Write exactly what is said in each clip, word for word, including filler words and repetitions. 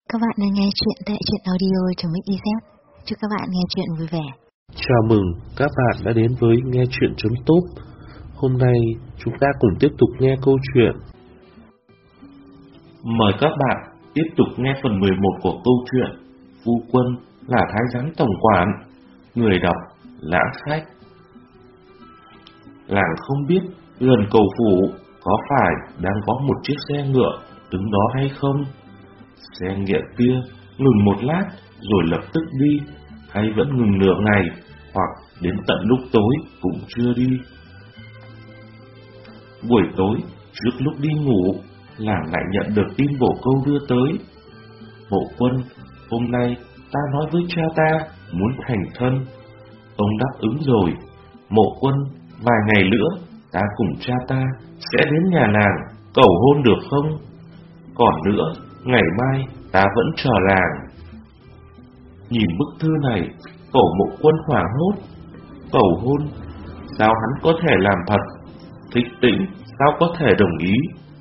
Các bạn đang nghe chuyện tại truyện audio.mixyz. Chúc các bạn nghe chuyện vui vẻ. Chào mừng các bạn đã đến với nghe chuyện.top. Hôm nay chúng ta cùng tiếp tục nghe câu chuyện. Mời các bạn tiếp tục nghe phần mười một của câu chuyện Phu Quân là Thái Giám Tổng Quản. Người đọc Lãng Khách. Làng không biết gần cầu phủ có phải đang có một chiếc xe ngựa đứng đó hay không. Xe ngựa kia ngừng một lát rồi lập tức đi, hay vẫn ngừng nửa ngày, hoặc đến tận lúc tối cũng chưa đi. Buổi tối, trước lúc đi ngủ, làng lại nhận được tin bổ câu đưa tới. Bộ Quân, hôm nay ta nói với cha ta muốn thành thân. Ông đáp ứng rồi. Mộ Quân, vài ngày nữa ta cùng cha ta sẽ đến nhà nàng cầu hôn được không? Còn nữa, ngày mai ta vẫn chờ làng. Nhìn bức thư này, Cổ Mộ Quân hoảng hốt. Cầu hôn, sao hắn có thể làm thật? Thích Tĩnh sao có thể đồng ý?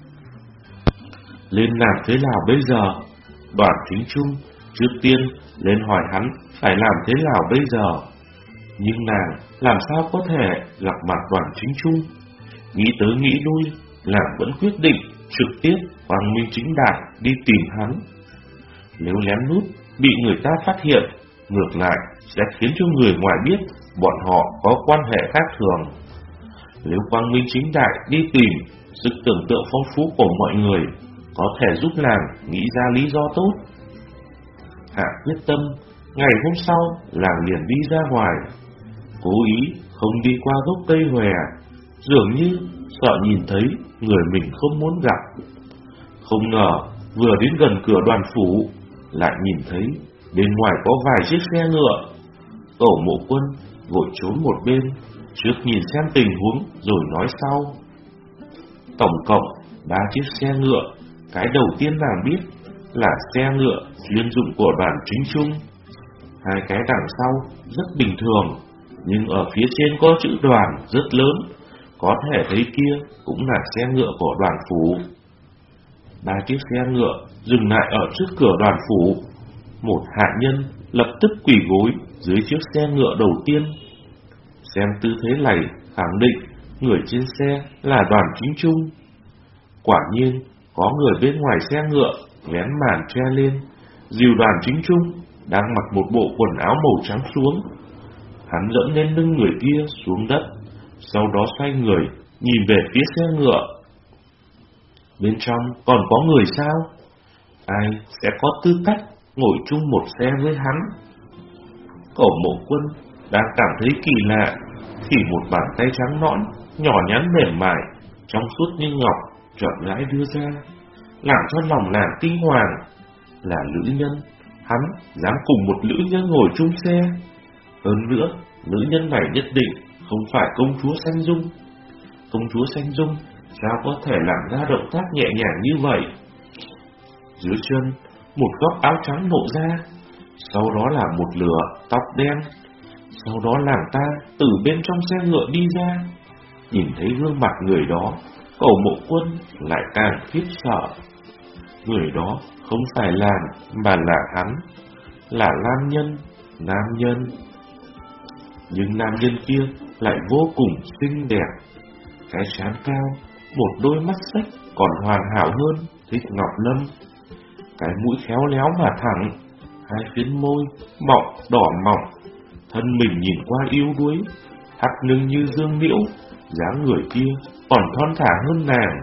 Lên làm thế nào bây giờ? Đoàn Chính Trung trước tiên lên hỏi hắn phải làm thế nào bây giờ. Nhưng nàng làm sao có thể gặp mặt Đoàn Chính Trung? Nghĩ tới nghĩ lui, nàng vẫn quyết định trực tiếp quang minh chính đại đi tìm hắn. Nếu lén lút bị người ta phát hiện, ngược lại sẽ khiến cho người ngoài biết bọn họ có quan hệ khác thường. Nếu quang minh chính đại đi tìm, sức tưởng tượng phong phú của mọi người có thể giúp nàng nghĩ ra lý do tốt. Hạ quyết tâm, ngày hôm sau làng liền đi ra ngoài, cố ý không đi qua gốc cây hòe, dường như sợ nhìn thấy người mình không muốn gặp. Không ngờ vừa đến gần cửa đoàn phủ, lại nhìn thấy bên ngoài có vài chiếc xe ngựa. Cổ Mộ Quân vội trốn một bên, trước nhìn xem tình huống rồi nói sau. Tổng cộng ba chiếc xe ngựa. Cái đầu tiên nàng biết là xe ngựa chuyên dụng của Đoàn Chính Trung. Hai cái đằng sau rất bình thường, nhưng ở phía trên có chữ đoàn rất lớn, có thể thấy kia cũng là xe ngựa của đoàn phủ. Ba chiếc xe ngựa dừng lại ở trước cửa đoàn phủ. Một hạ nhân lập tức quỳ gối dưới chiếc xe ngựa đầu tiên. Xem tư thế này khẳng định người trên xe là Đoàn Chính Trung. Quả nhiên có người bên ngoài xe ngựa vén màn che lên, dìu Đoàn Chính Trung đang mặc một bộ quần áo màu trắng xuống. Hắn dẫm lên lưng người kia xuống đất, sau đó xoay người nhìn về phía xe ngựa. Bên trong còn có người sao? Ai sẽ có tư cách ngồi chung một xe với hắn? Cổ Mộ Quân đang cảm thấy kỳ lạ, thì một bàn tay trắng nõn, nhỏ nhắn mềm mại, trong suốt như ngọc chậm rãi đưa ra, làm cho lòng nàng kinh hoàng. Là nữ nhân, hắn dám cùng một nữ nhân ngồi chung xe. Hơn nữa, nữ nhân này nhất định không phải công chúa Xanh Dung. Công chúa Xanh Dung sao có thể làm ra động tác nhẹ nhàng như vậy? Dưới chân, một góc áo trắng lộ ra, sau đó là một lửa tóc đen. Sau đó nàng ta từ bên trong xe ngựa đi ra. Nhìn thấy gương mặt người đó, Cổ Mộ Quân lại càng khiếp sợ. Người đó không phải làng mà là hắn, là nam nhân, nam nhân. Nhưng nam nhân kia lại vô cùng xinh đẹp. Cái trán cao, một đôi mắt sách còn hoàn hảo hơn Thích Ngọc Lâm. Cái mũi khéo léo mà thẳng, hai phiến môi mọng đỏ mọng, thân mình nhìn qua yếu đuối, hắt lưng như dương liễu, dáng người kia còn thon thả hơn nàng.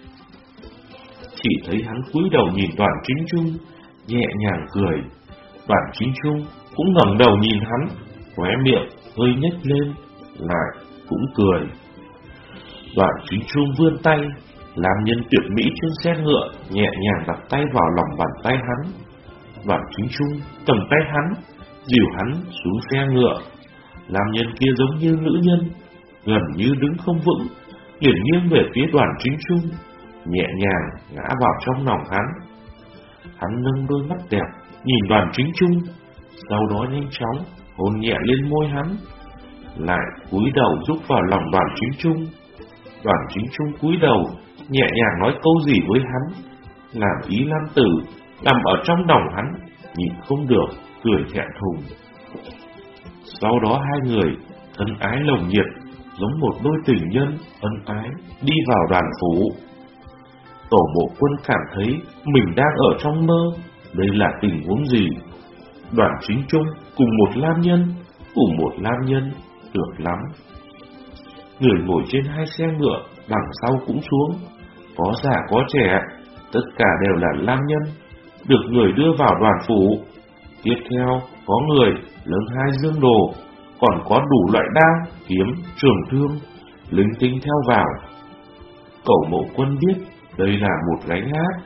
Chỉ thấy hắn cúi đầu nhìn Đoàn Chính Trung, nhẹ nhàng cười. Đoàn Chính Trung cũng ngẩng đầu nhìn hắn, khóe miệng hơi nhếch lên, lại cũng cười. Đoàn Chính Trung vươn tay, làm nhân tuyệt mỹ trên xe ngựa nhẹ nhàng đặt tay vào lòng bàn tay hắn. Đoàn Chính Trung cầm tay hắn, dìu hắn xuống xe ngựa. Làm nhân kia giống như nữ nhân, gần như đứng không vững, liền nghiêng về phía Đoàn Chính Trung, nhẹ nhàng ngã vào trong lòng hắn. Hắn nâng đôi mắt đẹp nhìn Đoàn Chính Trung, sau đó nhanh chóng hôn nhẹ lên môi hắn, lại cúi đầu rúc vào lòng Đoàn Chính Trung. Đoàn Chính Trung cúi đầu nhẹ nhàng nói câu gì với hắn, làm ý nam tử nằm ở trong lòng hắn, nhịn không được, cười thẹn thùng. Sau đó hai người thân ái nồng nhiệt, giống một đôi tình nhân ân ái đi vào đoàn phủ. Tổ Mộ Quân cảm thấy mình đang ở trong mơ. Đây là tình huống gì? Đoàn Chính Trung cùng một nam nhân, cùng một nam nhân, được lắm. Người ngồi trên hai xe ngựa đằng sau cũng xuống, có già có trẻ, tất cả đều là nam nhân, được người đưa vào đoàn phủ. Tiếp theo có người lớn hai dương đồ, còn có đủ loại đao, kiếm, trường thương, linh tinh theo vào. Cẩu Mộ Quân biết đây là một gánh hát,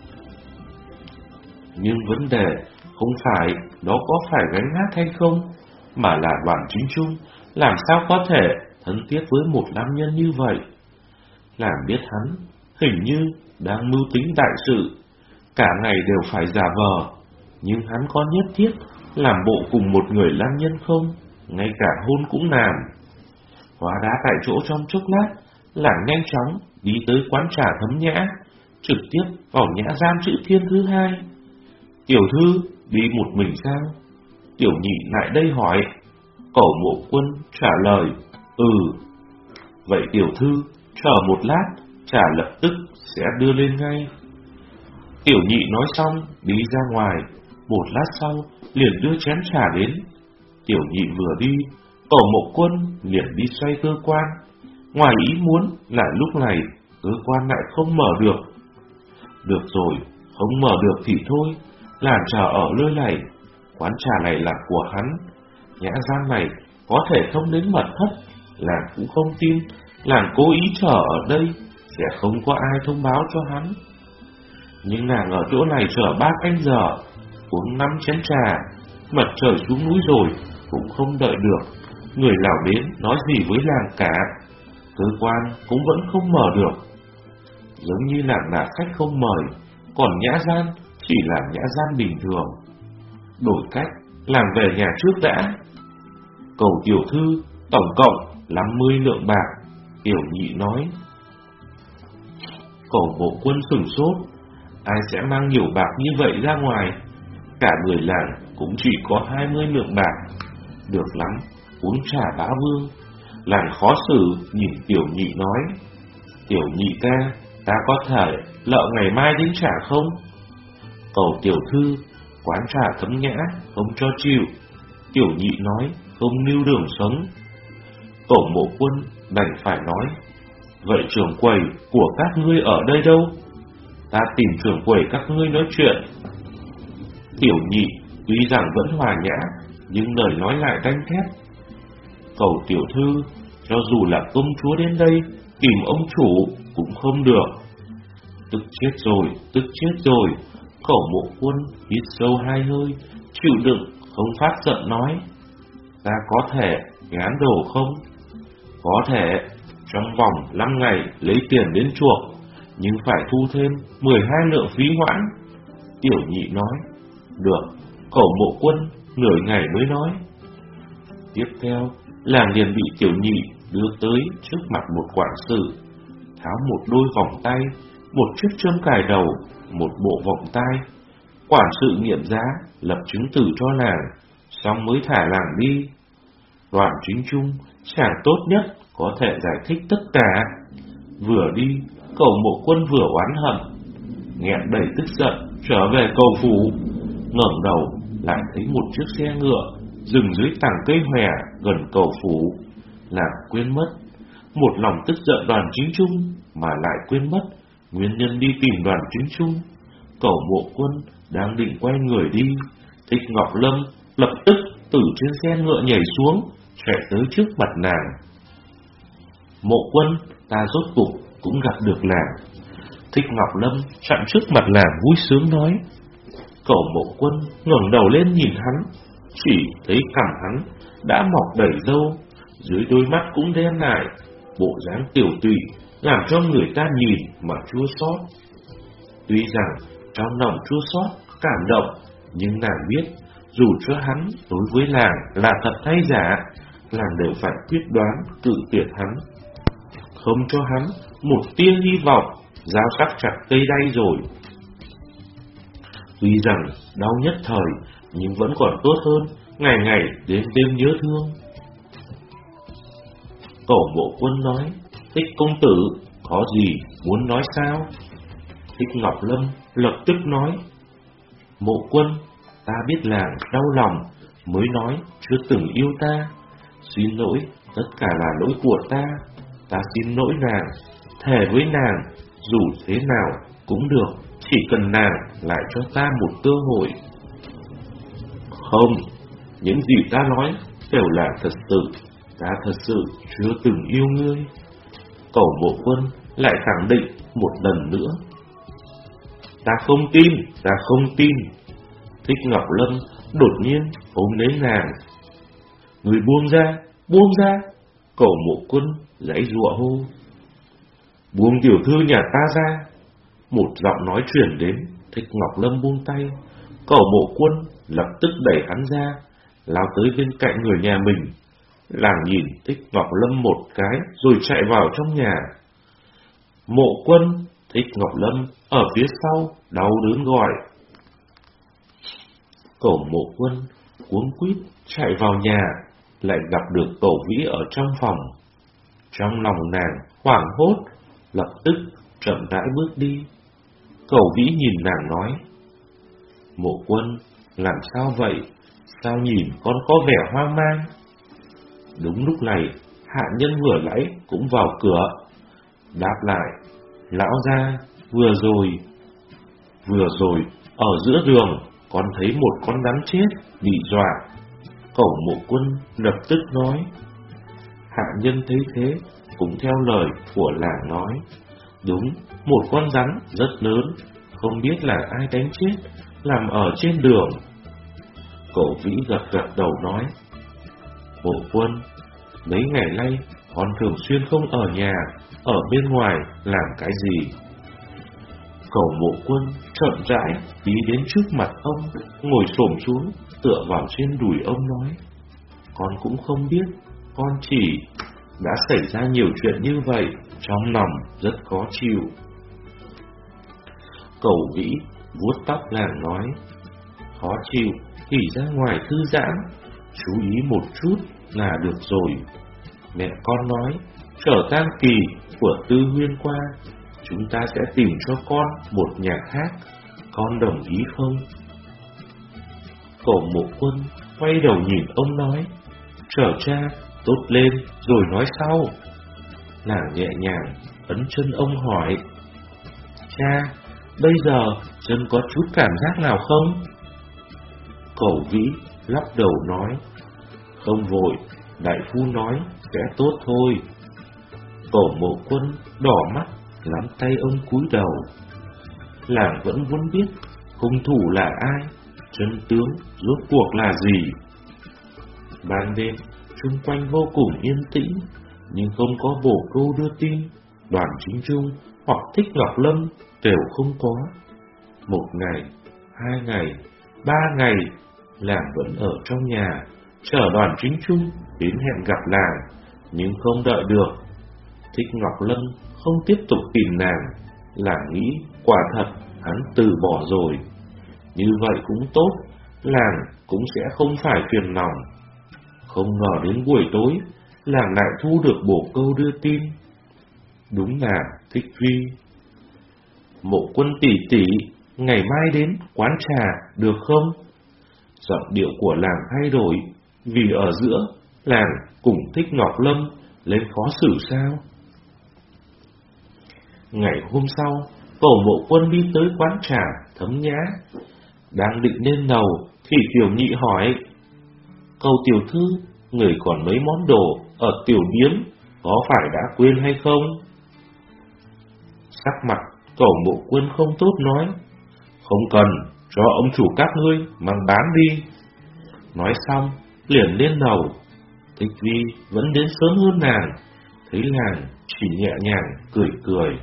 nhưng vấn đề không phải đó có phải gánh hát hay không, mà là Đoàn Chính Trung làm sao có thể thân thiết với một nam nhân như vậy. Làm biết hắn hình như đang mưu tính đại sự, cả ngày đều phải giả vờ, nhưng hắn có nhất thiết làm bộ cùng một người nam nhân không, ngay cả hôn cũng làm. Hóa đá tại chỗ trong chốc lát, lảng nhanh chóng đi tới quán trà Thấm Nhã, trực tiếp vào nhã gian chữ thiên thứ hai. Tiểu thư đi một mình sao? Tiểu nhị lại đây hỏi. Cẩu Mộ Quân trả lời, ừ. Vậy tiểu thư chờ một lát, trà lập tức sẽ đưa lên ngay. Tiểu nhị nói xong đi ra ngoài, một lát sau liền đưa chén trà đến. Tiểu nhị vừa đi, Cẩu Mộ Quân liền đi xoay cơ quan. Ngoài ý muốn là lúc này cơ quan lại không mở được. Được rồi, không mở được thì thôi, làng trà ở nơi này, quán trà này là của hắn, nhã gian này có thể thông đến mật thất, làng cũng không tin, làng cố ý chờ ở đây, sẽ không có ai thông báo cho hắn. Nhưng nàng ở chỗ này chờ ba canh giờ, uống năm chén trà, mặt trời xuống núi rồi, cũng không đợi được, người nào đến nói gì với làng cả, cơ quan cũng vẫn không mở được. Giống như làng là khách không mời, còn nhã gian chỉ là nhã gian bình thường. Đổi cách, làng về nhà trước đã. Cầu tiểu thư, tổng cộng năm mươi lượng bạc, tiểu nhị nói. Cẩu Mộ Quân sửng sốt, ai sẽ mang nhiều bạc như vậy ra ngoài? Cả người làng cũng chỉ có hai mươi lượng bạc. Được lắm, uống trà bá vương. Làng khó xử nhìn tiểu nhị nói, tiểu nhị ca, ta có thể lợ ngày mai đến trả không? Cầu tiểu thư, quán trà Thấm Nhã không cho chịu. Tiểu nhị nói, không lưu đường sống. Cẩu Mộ Quân đành phải nói, vậy trưởng quầy của các ngươi ở đây đâu? Ta tìm trưởng quầy các ngươi nói chuyện. Tiểu nhị tuy rằng vẫn hòa nhã, nhưng lời nói lại đanh thép. Cầu tiểu thư, cho dù là công chúa đến đây tìm ông chủ cũng không được. Tức chết rồi, tức chết rồi. Cẩu Mộ Quân hít sâu hai hơi, chịu đựng không phát giận nói, ta có thể gán đồ không? Có thể, trong vòng năm ngày lấy tiền đến chuộc, nhưng phải thu thêm mười hai lượng phí hoãn. Tiểu nhị nói, được. Cẩu Mộ Quân nửa ngày mới nói. Tiếp theo, làng liền bị tiểu nhị đưa tới trước mặt một quản sự, tháo một đôi vòng tay, một chiếc châm cài đầu, một bộ vòng tai. Quản sự nghiệm giá, lập chứng từ cho làng, xong mới thả làng đi. Đoàn Chính Trung, chàng tốt nhất có thể giải thích tất cả. Vừa đi, Cẩu Mộ Quân vừa oán hận, nghẹn đầy tức giận trở về cầu phủ. Ngẩng đầu lại thấy một chiếc xe ngựa dừng dưới tàng cây hòe gần cầu phủ. Làng quên mất, một lòng tức giận Đoàn Chính Trung mà lại quên mất nguyên nhân đi tìm Đoàn Chính Trung. Cẩu Mộ Quân đang định quay người đi, Thích Ngọc Lâm lập tức từ trên xe ngựa nhảy xuống, chạy tới trước mặt nàng. Mộ Quân, ta rốt cục cũng gặp được nàng. Thích Ngọc Lâm chặn trước mặt nàng vui sướng nói. Cẩu Mộ Quân ngẩng đầu lên nhìn hắn, chỉ thấy cằm hắn đã mọc đầy râu, dưới đôi mắt cũng đen lại, bộ dáng tiểu tụy làm cho người ta nhìn mà chua xót. Tuy rằng trong lòng chua xót, cảm động, nhưng nàng biết dù cho hắn đối với làng là thật hay giả, làng đều phải quyết đoán cự tuyệt hắn, không cho hắn một tia hy vọng. Dao sắc chặt cây đay rồi. Tuy rằng đau nhất thời, nhưng vẫn còn tốt hơn ngày ngày đêm đêm nhớ thương. Cẩu Mộ Quân nói: Thích công tử, có gì muốn nói sao? Thích Ngọc Lâm lập tức nói: Mộ Quân, ta biết làng đau lòng mới nói chưa từng yêu ta. Xin lỗi, tất cả là lỗi của ta. Ta xin lỗi nàng, thề với nàng, dù thế nào cũng được, chỉ cần nàng lại cho ta một cơ hội. Không, những gì ta nói đều là thật sự. Ta thật sự chưa từng yêu ngươi. Cẩu Mộ Quân lại khẳng định một lần nữa. Ta không tin, ta không tin. Thích Ngọc Lâm đột nhiên ôm lấy nàng. Người buông ra, buông ra. Cẩu Mộ Quân giãy giụa hô. Buông tiểu thư nhà ta ra. Một giọng nói truyền đến. Thích Ngọc Lâm buông tay. Cẩu Mộ Quân lập tức đẩy hắn ra, lao tới bên cạnh người nhà mình. Làng nhìn Thích Ngọc Lâm một cái rồi chạy vào trong nhà. Mộ Quân, Thích Ngọc Lâm ở phía sau đau đớn gọi. Cẩu Mộ Quân cuống quýt chạy vào nhà, lại gặp được Cẩu Vĩ ở trong phòng. Trong lòng nàng hoảng hốt, lập tức chậm rãi bước đi. Cẩu Vĩ nhìn nàng nói: Mộ Quân, làm sao vậy? Sao nhìn con có vẻ hoang mang? Đúng lúc này, hạ nhân vừa nãy cũng vào cửa, đáp lại: Lão gia, vừa rồi, vừa rồi, ở giữa đường, con thấy một con rắn chết, bị dọa. Cẩu Mộ Quân lập tức nói. Hạ nhân thấy thế, cũng theo lời của làng nói: Đúng, một con rắn rất lớn, không biết là ai đánh chết, làm ở trên đường. Cẩu Vĩ gật gật đầu nói: Mộ Quân, mấy ngày nay con thường xuyên không ở nhà, ở bên ngoài làm cái gì? Cẩu Mộ Quân chậm rãi đi đến trước mặt ông, ngồi xổm xuống, tựa vào trên đùi ông nói: Con cũng không biết, con chỉ đã xảy ra nhiều chuyện như vậy, trong lòng rất khó chịu. Cẩu Vĩ vuốt tóc làng nói: Khó chịu thì ra ngoài thư giãn, chú ý một chút là được rồi. Mẹ con nói, trở tang kỳ của Tư Huyên qua, chúng ta sẽ tìm cho con một nhà khác, con đồng ý không? Cẩu Mộ Quân quay đầu nhìn ông nói: Trở cha, tốt lên rồi nói sau. Nàng nhẹ nhàng ấn chân ông hỏi: Cha, bây giờ chân có chút cảm giác nào không? Cẩu Vĩ lắc đầu nói: Không vội, đại phu nói sẽ tốt thôi. Cẩu Mộ Quân đỏ mắt, nắm tay ông cúi đầu. Làng vẫn muốn biết hung thủ là ai, chân tướng rốt cuộc là gì. Ban đêm chung quanh vô cùng yên tĩnh, nhưng không có bổ câu đưa tin. Đoàn Chính Trung hoặc Thích Ngọc Lâm đều không có. Một ngày, hai ngày, ba ngày, làng vẫn ở trong nhà, chờ Đoàn Chính Trung đến hẹn gặp làng, nhưng không đợi được. Thích Ngọc Lâm không tiếp tục tìm nàng, làng nghĩ quả thật hắn từ bỏ rồi. Như vậy cũng tốt, làng cũng sẽ không phải phiền lòng. Không ngờ đến buổi tối, làng lại thu được bổ câu đưa tin. Đúng là Thích Vi. Mộ Quân tỷ tỷ, ngày mai đến quán trà được không? Giọng điệu của làng thay đổi, vì ở giữa làng cùng Thích Ngọc Lâm lên khó xử sao? Ngày hôm sau, Cẩu Mộ Quân đi tới quán trà Thấm Nhã. Đang định lên lầu thì Tiểu Nhị hỏi: Cẩu tiểu thư, người còn mấy món đồ ở tiểu điếm, có phải đã quên hay không? Sắc mặt Cẩu Mộ Quân không tốt nói: Không cần, cho ông chủ các ngươi mang bán đi. Nói xong liền lên lầu. Thích Vi vẫn đến sớm hơn nàng, thấy nàng chỉ nhẹ nhàng cười cười.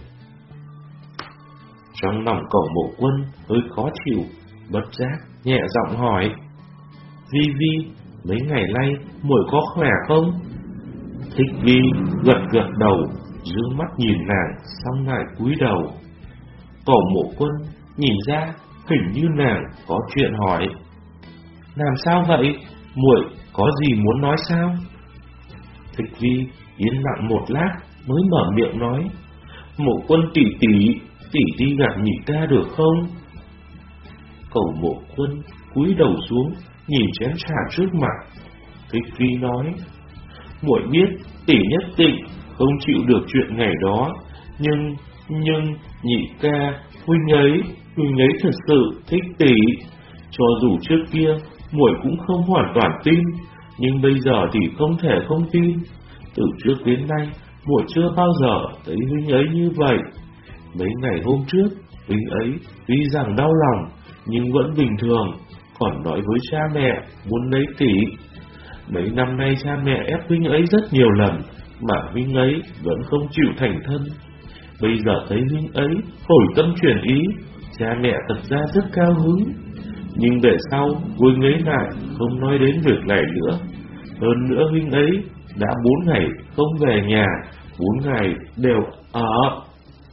Trong lòng Cẩu Mộ Quân hơi khó chịu, bất giác nhẹ giọng hỏi: Vi Vi, mấy ngày nay muội có khỏe không? Thích Vi gật gật đầu, dương mắt nhìn nàng, xong lại cúi đầu. Cẩu Mộ Quân nhìn ra hình như nàng có chuyện hỏi. Làm sao vậy? Muội có gì muốn nói sao? Thích Vi yên lặng một lát mới mở miệng nói. Mộ Quân tỷ tỷ, tỷ đi gặp nhị ca được không? Cẩu Mộ Quân cúi đầu xuống nhìn chén trà trước mặt. Thích Vi nói. Muội biết tỷ nhất định không chịu được chuyện ngày đó, nhưng nhưng nhị ca, huynh ấy, huynh ấy thật sự thích tỷ. Cho dù trước kia muội cũng không hoàn toàn tin, nhưng bây giờ thì không thể không tin. Từ trước đến nay muội chưa bao giờ thấy huynh ấy như vậy. Mấy ngày hôm trước, huynh ấy tuy rằng đau lòng nhưng vẫn bình thường, còn nói với cha mẹ muốn lấy tỷ. Mấy năm nay cha mẹ ép huynh ấy rất nhiều lần, mà huynh ấy vẫn không chịu thành thân. Bây giờ thấy huynh ấy hồi tâm chuyển ý, cha mẹ thật ra rất cao hứng. Nhưng về sau huynh ấy lại không nói đến việc này nữa. Hơn nữa huynh ấy đã bốn ngày không về nhà, bốn ngày đều ở.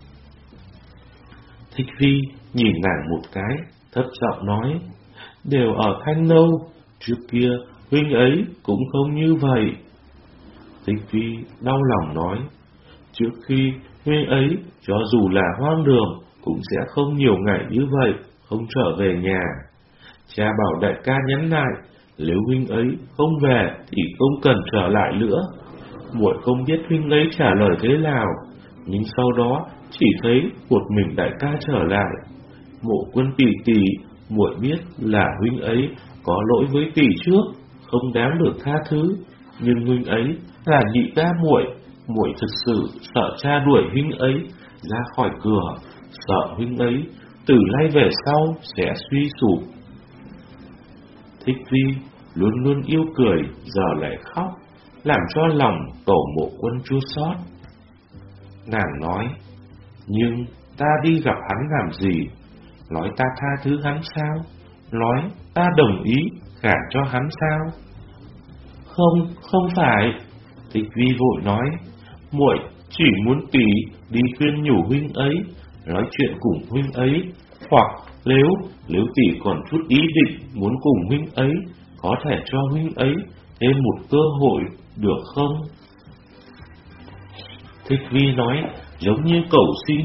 Thích Vi nhìn nàng một cái, thấp giọng nói. Đều ở Thanh Lâu, trước kia huynh ấy cũng không như vậy. Thích Vi đau lòng nói. Trước khi huynh ấy cho dù là hoang đường cũng sẽ không nhiều ngày như vậy không trở về nhà. Cha bảo đại ca nhắn lại, nếu huynh ấy không về thì không cần trở lại nữa. Muội không biết huynh ấy trả lời thế nào, nhưng sau đó chỉ thấy một mình đại ca trở lại. Mộ Quân tỷ tỷ, muội biết là huynh ấy có lỗi với tỷ trước, không đáng được tha thứ, nhưng huynh ấy là nhị ca muội, muội thực sự sợ cha đuổi huynh ấy ra khỏi cửa, sợ huynh ấy từ nay về sau sẽ suy sụp. Thích Vi luôn luôn yêu cười, giờ lại khóc, làm cho lòng Cẩu Mộ Quân chua xót. Nàng nói, nhưng ta đi gặp hắn làm gì? Nói ta tha thứ hắn sao? Nói ta đồng ý gả cho hắn sao? Không, không phải. Thích Vi vội nói, muội chỉ muốn tỷ đi khuyên nhủ huynh ấy, nói chuyện cùng huynh ấy, hoặc nếu nếu tỷ còn chút ý định muốn cùng huynh ấy, có thể cho huynh ấy thêm một cơ hội được không? Thích Vi nói giống như cầu xin.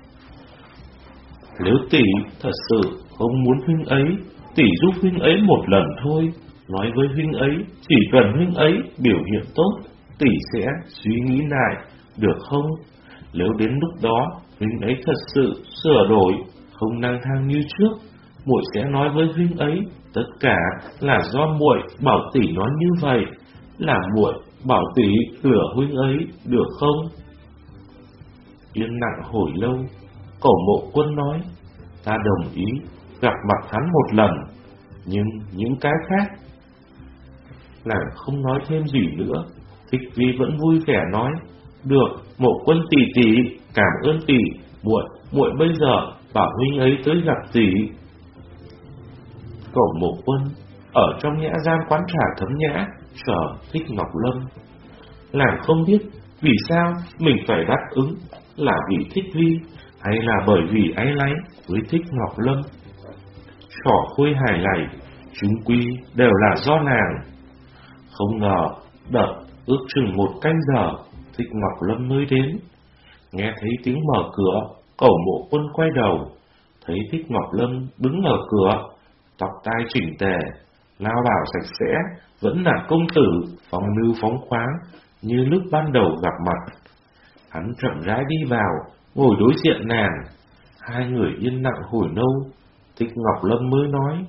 Nếu tỷ thật sự không muốn huynh ấy, tỷ giúp huynh ấy một lần thôi. Nói với huynh ấy, chỉ cần huynh ấy biểu hiện tốt, tỷ sẽ suy nghĩ lại, được không? Nếu đến lúc đó huynh ấy thật sự sửa đổi, không lang thang như trước, muội sẽ nói với huynh ấy, tất cả là do muội bảo tỷ nói như vậy, là muội bảo tỷ lừa huynh ấy, được không? Yên lặng hồi lâu, Cẩu Mộ Quân nói, ta đồng ý gặp mặt hắn một lần, nhưng những cái khác. Nàng không nói thêm gì nữa. Thích Vi vẫn vui vẻ nói, được, Mộ Quân tỷ tỷ, cảm ơn tỷ, muội muội bây giờ bảo huynh ấy tới gặp tỷ. Cẩu Mộ Quân ở trong nhã gian quán trà Thấm Nhã chờ Thích Ngọc Lâm. Nàng không biết vì sao mình phải đáp ứng, là vì Thích Vi hay là bởi vì áy náy với Thích Ngọc Lâm. Trò khôi hài này chúng quy đều là do nàng. Không ngờ đợi ước chừng một canh giờ, Thích Ngọc Lâm mới đến. Nghe thấy tiếng mở cửa, Cẩu Mộ Quân quay đầu, thấy Thích Ngọc Lâm đứng ở cửa, tóc tai chỉnh tề, lao bào sạch sẽ, vẫn là công tử phong lưu phóng khoáng như lúc ban đầu gặp mặt. Hắn chậm rãi đi vào, ngồi đối diện nàng. Hai người yên lặng hồi lâu, Thích Ngọc Lâm mới nói,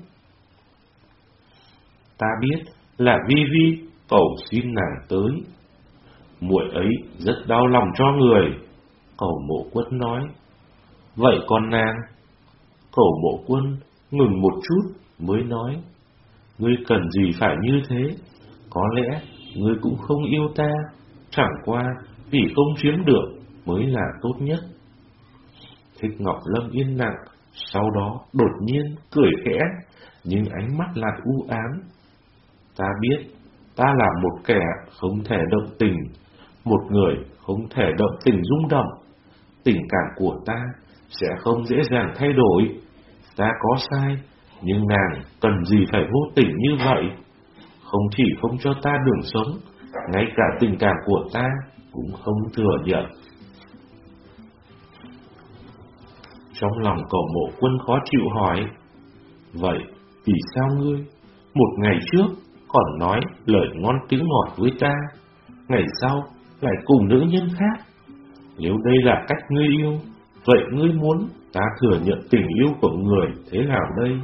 ta biết là Vi Vi cầu xin nàng tới. Muội ấy rất đau lòng cho người. Cẩu Mộ Quân nói, vậy còn nàng? Cẩu Mộ Quân ngừng một chút mới nói, ngươi cần gì phải như thế? Có lẽ ngươi cũng không yêu ta, chẳng qua vì không chiếm được mới là tốt nhất. Thích Ngọc Lâm yên lặng, sau đó đột nhiên cười khẽ, nhưng ánh mắt lại u ám. Ta biết, ta là một kẻ không thể động tình, một người không thể động tình rung động. Tình cảm của ta sẽ không dễ dàng thay đổi. ta có sai, nhưng nàng cần gì phải vô tình như vậy? Không chỉ không cho ta đường sống, ngay cả tình cảm của ta cũng không thừa nhận. Trong lòng Cẩu Mộ Quân khó chịu hỏi, vậy vì sao ngươi một ngày trước còn nói lời ngon tiếng ngọt với ta, ngày sau lại cùng nữ nhân khác? Nếu đây là cách ngươi yêu, vậy ngươi muốn ta thừa nhận tình yêu của người thế nào đây?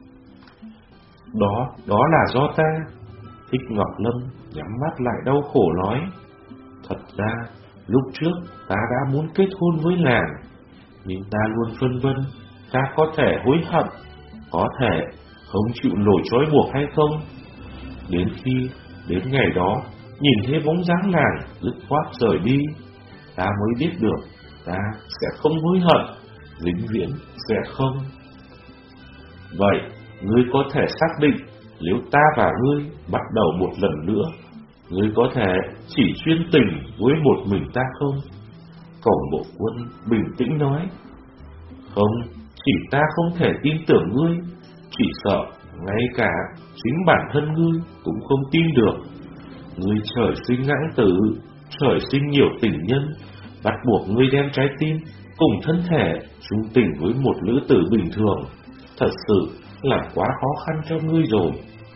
Đó, đó là do ta. Thích Ngọc Lâm nhắm mắt lại đau khổ nói, thật ra lúc trước ta đã muốn kết hôn với nàng, nhưng ta luôn phân vân, ta có thể hối hận, có thể không chịu nổi trói buộc hay không. Đến khi đến ngày đó, nhìn thấy bóng dáng nàng dứt khoát rời đi, ta mới biết được ta sẽ không hối hận, vĩnh viễn sẽ không. Vậy, ngươi có thể xác định nếu ta và ngươi bắt đầu một lần nữa, ngươi có thể chỉ chuyên tình với một mình ta không? Cẩu Mộ Quân bình tĩnh nói, không, chỉ ta không thể tin tưởng ngươi, chỉ sợ ngay cả chính bản thân ngươi cũng không tin được. Ngươi trời sinh ngãng tử, trời sinh nhiều tình nhân, bắt buộc ngươi đem trái tim cùng thân thể chung tình với một nữ tử bình thường, thật sự là quá khó khăn cho ngươi rồi.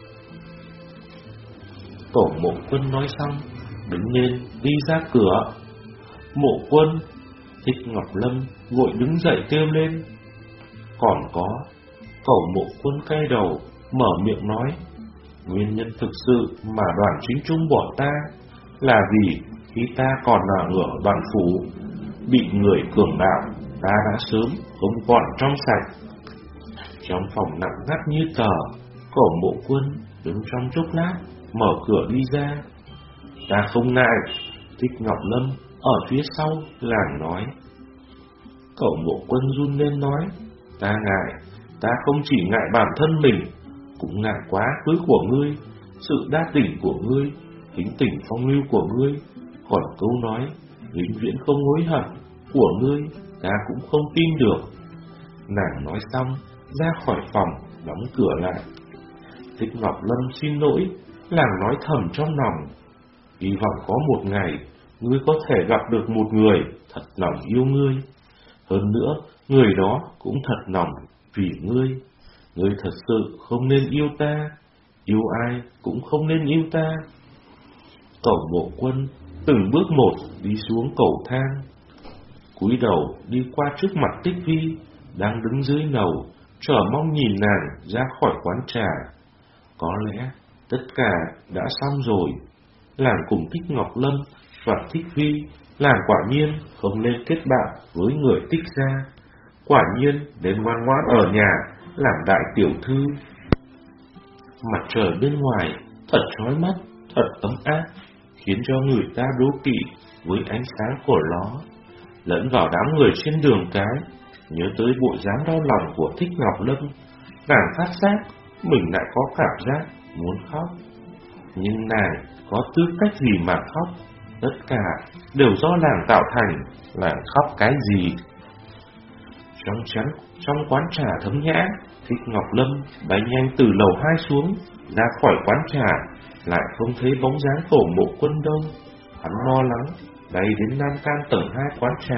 Cẩu Mộ Quân nói xong, đứng lên đi ra cửa. Mộ Quân, Thích Ngọc Lâm vội đứng dậy kêu lên. Còn có, Cẩu Mộ Quân cay đầu, mở miệng nói, nguyên nhân thực sự mà Đoàn Chính Trung bỏ ta là vì khi ta còn là ở đoàn phủ, bị người cường đạo, ta đã sớm không còn trong sạch. Trong phòng nặng ngắt như tờ, Cẩu Mộ Quân đứng trong chốc lát, mở cửa đi ra. Ta không ngại. Thích Ngọc Lâm ở phía sau làng nói. Cẩu Mộ Quân run lên nói, ta ngại, ta không chỉ ngại bản thân mình, cũng ngại quá khứ của ngươi, sự đa tình của ngươi, tính tình phong lưu của ngươi, còn câu nói vĩnh viễn không hối hận của ngươi, ta cũng không tin được. Nàng nói xong, ra khỏi phòng, đóng cửa lại. Thích Ngọc Lâm xin lỗi, nàng nói thầm trong lòng, hy vọng có một ngày ngươi có thể gặp được một người thật lòng yêu ngươi. Hơn nữa, người đó cũng thật lòng vì ngươi. Ngươi thật sự không nên yêu ta, yêu ai cũng không nên yêu ta. Cẩu Mộ Quân từng bước một đi xuống cầu thang, cúi đầu đi qua trước mặt Tích Vi đang đứng dưới lầu, chờ mong nhìn nàng ra khỏi quán trà. Có lẽ tất cả đã xong rồi. Làng cùng Thích Ngọc Lâm và Thích Vi, làng quả nhiên không nên kết bạn với người Tích gia, quả nhiên nên ngoan ngoãn ở nhà làm đại tiểu thư. Mặt trời bên ngoài thật chói mắt, thật ấm áp, khiến cho người ta đố kỵ với ánh sáng của nó. Lẫn vào đám người trên đường cái, nhớ tới bộ dáng đau lòng của Thích Ngọc Lâm, nàng phát giác mình lại có cảm giác muốn khóc. Nhưng nàng có tư cách gì mà khóc? Tất cả đều do nàng tạo thành, nàng khóc cái gì? Trong chắn, trong quán trà thấm nhã, Thích Ngọc Lâm bay nhanh từ lầu hai xuống, ra khỏi quán trà, lại không thấy bóng dáng Cẩu Mộ Quân đâu. Hắn lo lắng, bay đến lan can tầng hai quán trà.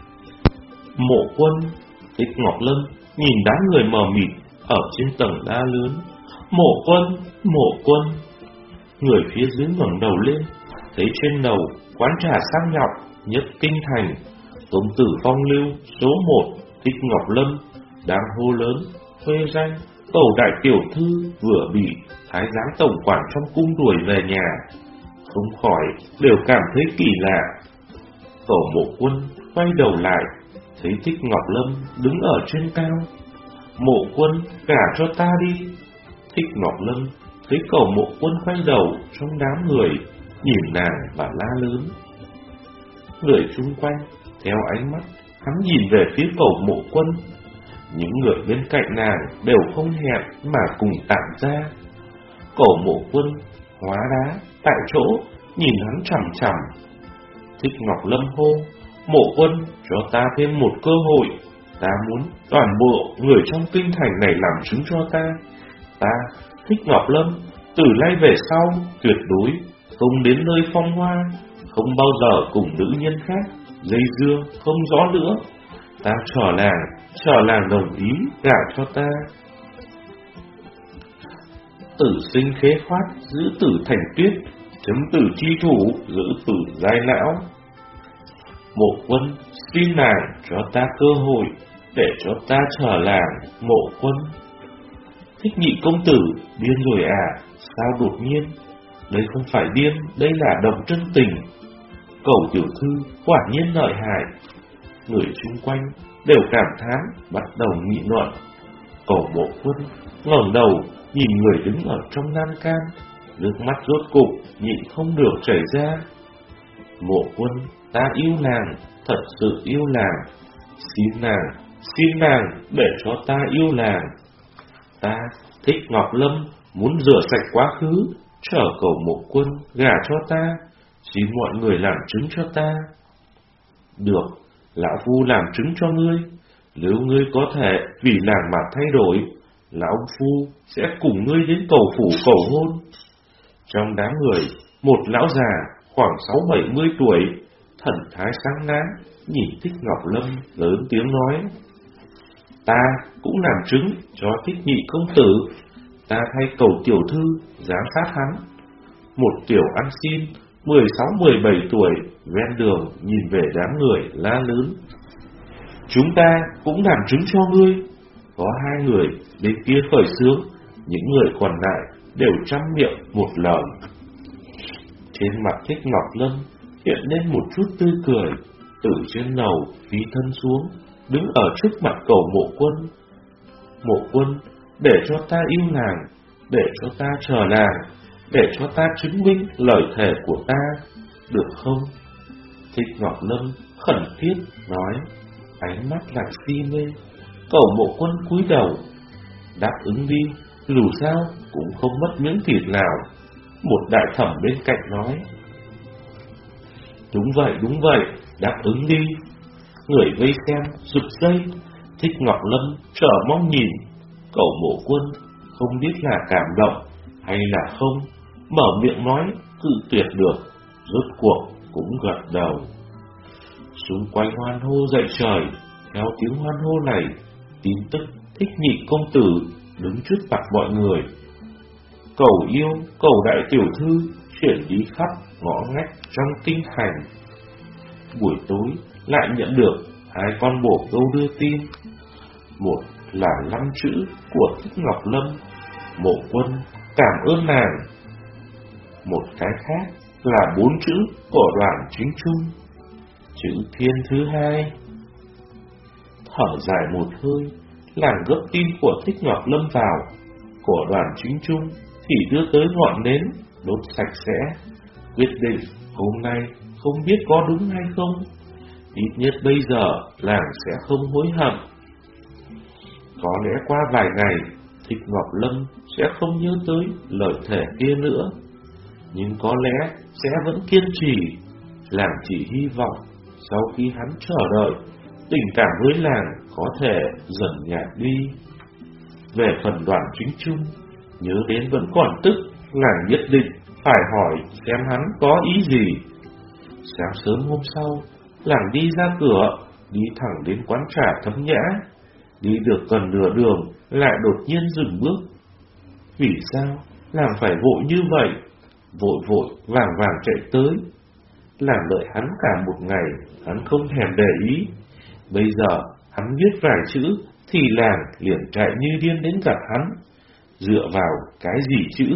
Mộ Quân, Thích Ngọc Lâm nhìn đám người mờ mịt ở trên tầng đá lớn. Mộ Quân, Mộ Quân. Người phía dưới ngẩng đầu lên, thấy trên lầu quán trà sang nhọc nhất kinh thành, công tử phong lưu số một Thích Ngọc Lâm đang hô lớn thuê danh Cẩu đại tiểu thư vừa bị thái giám tổng quản trong cung đuổi về nhà, không khỏi đều cảm thấy kỳ lạ. Cẩu Mộ Quân quay đầu lại, thấy Thích Ngọc Lâm đứng ở trên cao. Mộ Quân, gả cho ta đi. Thích Ngọc Lâm thấy Cẩu Mộ Quân quay đầu trong đám người, nhìn nàng và la lớn. Người chung quanh theo ánh mắt hắn nhìn về phía Cẩu Mộ Quân. Những người bên cạnh nàng đều không hẹn mà cùng tản ra. Cẩu Mộ Quân hóa đá tại chỗ, nhìn hắn chằm chằm. Thích Ngọc Lâm hô, Mộ Quân, cho ta thêm một cơ hội. Ta muốn toàn bộ người trong kinh thành này làm chứng cho ta. Ta, Thích Ngọc Lâm, từ nay về sau tuyệt đối không đến nơi phong hoa, không bao giờ cùng nữ nhân khác dây dưa không rõ nữa. Ta trở làng, trở làng đồng ý gả cho ta. Tử sinh khế khoát, giữ tử thành tuyết, chấm tử chi thủ, giữ tử giai lão. Mộ Quân, xin nàng cho ta cơ hội để cho ta trở làng. Mộ Quân. Thích Nhị công tử, điên rồi à? Sao đột nhiên? Đây không phải điên, đây là động chân tình. Cẩu tiểu thư quả nhiên lợi hại. Người chung quanh đều cảm thán, bắt đầu nghị luận. Cẩu Mộ Quân ngẩng đầu nhìn người đứng ở trong lan can, nước mắt rốt cục nhịn không được chảy ra. Mộ Quân, ta yêu nàng, thật sự yêu nàng. Xin nàng, xin nàng để cho ta yêu nàng. Ta, Thích Ngọc Lâm, muốn rửa sạch quá khứ, trở Cẩu Mộ Quân gả cho ta. Xin mọi người làm chứng cho ta. Được, lão phu làm chứng cho ngươi. Nếu ngươi có thể vì nàng mà thay đổi, lão phu sẽ cùng ngươi đến cầu phủ cầu hôn. Trong đám người, một lão già khoảng sáu bảy mươi tuổi, thần thái sáng láng, nhìn Thích Ngọc Lâm lớn tiếng nói: Ta cũng làm chứng cho Thích Nhị công tử. Ta thay cầu tiểu thư giám sát hắn. Một tiểu ăn xin mười sáu mười bảy tuổi ven đường nhìn về đám người la lớn: Chúng ta cũng làm chứng cho ngươi. Có hai người bên kia khởi xướng, những người còn lại đều trăm miệng một lời. Trên mặt Thích Ngọc Lâm hiện lên một chút tươi cười, từ trên lầu phi thân xuống, đứng ở trước mặt Cẩu Mộ Quân. Mộ Quân, để cho ta yêu nàng, để cho ta chờ nàng, để cho ta chứng minh lời thề của ta, được không? Thích Ngọc Lâm khẩn thiết nói, ánh mắt lại si mê. Cẩu Mộ Quân cúi đầu, đáp ứng đi, dù sao cũng không mất miếng thịt nào. Một đại thẩm bên cạnh nói, đúng vậy, đúng vậy, đáp ứng đi. Người vây xem rụt dây. Thích Ngọc Lâm chờ mong nhìn. Cẩu Mộ Quân không biết là cảm động hay là không, mở miệng nói cự tuyệt được, rốt cuộc cũng gật đầu. Xung quanh hoan hô dậy trời. Theo tiếng hoan hô này, tin tức Thích Nhị công tử đứng trước mặt mọi người. Cẩu yêu, Cẩu đại tiểu thư chuyển đi khắp ngõ ngách trong kinh thành. Buổi tối lại nhận được hai con bồ câu đưa tin. Một là năm chữ của Thích Ngọc Lâm: Mộ Quân cảm ơn nàng. Một cái khác là bốn chữ của Đoàn Chính Trung, chữ thiên thứ hai. Thở dài một hơi, làng gấp tin của Thích Ngọc Lâm vào. Của Đoàn Chính Trung thì đưa tới ngọn nến, đốt sạch sẽ. Quyết định hôm nay không biết có đúng hay không, ít nhất bây giờ làng sẽ không hối hận. Có lẽ qua vài ngày, Thích Ngọc Lâm sẽ không nhớ tới lời thề kia nữa, nhưng có lẽ sẽ vẫn kiên trì. Làng chỉ hy vọng sau khi hắn chờ đợi, tình cảm với làng có thể dần nhạt đi. Về phần Đoàn Chính Trung, nhớ đến vẫn còn tức, làng nhất định phải hỏi xem hắn có ý gì. Sáng sớm hôm sau, làng đi ra cửa, đi thẳng đến quán trà Thấm Nhã. Đi được gần nửa đường, lại đột nhiên dừng bước. Vì sao làng phải vội như vậy? Vội vội vàng vàng chạy tới. Làng đợi hắn cả một ngày, hắn không thèm để ý. Bây giờ hắn viết vài chữ thì làng liền chạy như điên đến gặp hắn. Dựa vào cái gì chữ?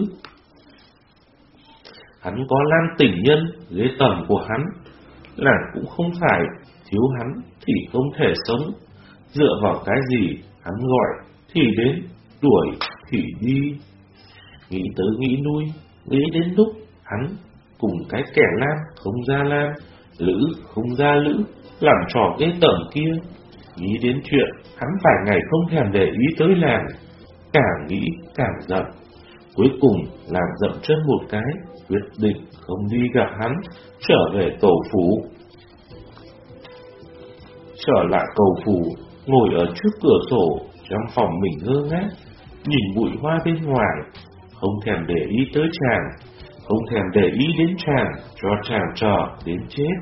Hắn có Lan tình nhân dưới tầm của hắn, làng cũng không phải thiếu hắn thì không thể sống. Dựa vào cái gì hắn gọi thì đến, đuổi thì đi. Nghĩ tới nghĩ lui, nghĩ đến lúc hắn cùng cái kẻ Lan không ra Lan, Lữ không ra Lữ, làm trò ghê tởm kia. Nghĩ đến chuyện hắn vài ngày không thèm để ý tới làng, càng nghĩ càng giận. Cuối cùng làm dậm chân một cái, quyết định không đi gặp hắn, trở về tổ phủ. Trở lại cầu phủ, ngồi ở trước cửa sổ trong phòng mình ngơ ngác, nhìn bụi hoa bên ngoài, không thèm để ý tới chàng, không thèm để ý đến chàng, cho chàng chờ đến chết.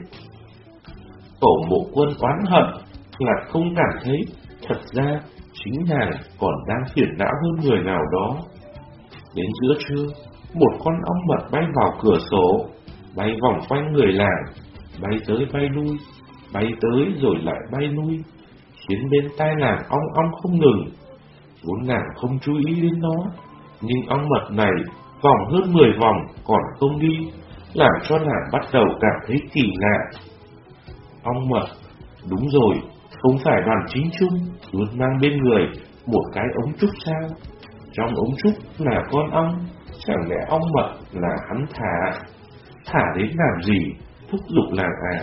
Cổ Mộ Quân oán hận là không cảm thấy thật ra chính nàng còn đang phiền não hơn người nào đó. Đến giữa trưa, một con ong mật bay vào cửa sổ, bay vòng quanh người làng, bay tới bay lui, bay tới rồi lại bay lui, khiến bên tai làng ong ong không ngừng. Vốn nàng không chú ý đến nó, nhưng ong mật này vòng hơn mười vòng còn không đi, làm cho nàng bắt đầu cảm thấy kỳ lạ. Ong mật, đúng rồi, không phải Đoàn Chính Trung luôn mang bên người một cái ống trúc sao? Trong ống trúc là con ong, chẳng lẽ ong mật là hắn thả? Thả đến làm gì? Thúc giục làng à?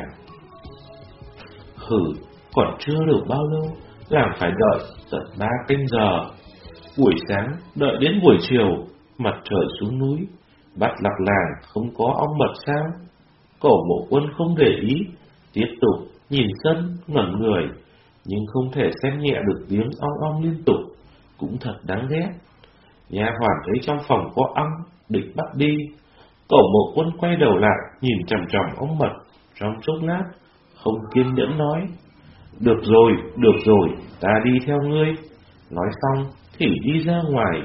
Hừ, còn chưa được bao lâu, làng phải đợi tận ba canh giờ. Buổi sáng đợi đến buổi chiều, mặt trời xuống núi, bắt lạc làng không có ong mật sao? Cổ Mộ Quân không để ý, tiếp tục nhìn sân ngẩn người, nhưng không thể xem nhẹ được tiếng ong ong liên tục, cũng thật đáng ghét. Nha hoàn thấy trong phòng có ong, định bắt đi. Cổ Mộ Quân quay đầu lại, nhìn chằm chằm ong mật trong chốc lát, không kiên nhẫn nói: Được rồi, được rồi, ta đi theo ngươi. Nói xong thì đi ra ngoài.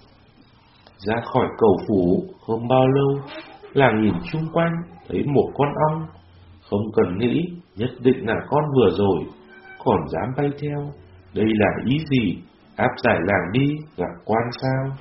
Ra khỏi cầu phủ không bao lâu, làng nhìn chung quanh thấy một con ong, không cần nghĩ, nhất định là con vừa rồi, còn dám bay theo. Đây là ý gì? Áp giải làng đi, gặp quan sao?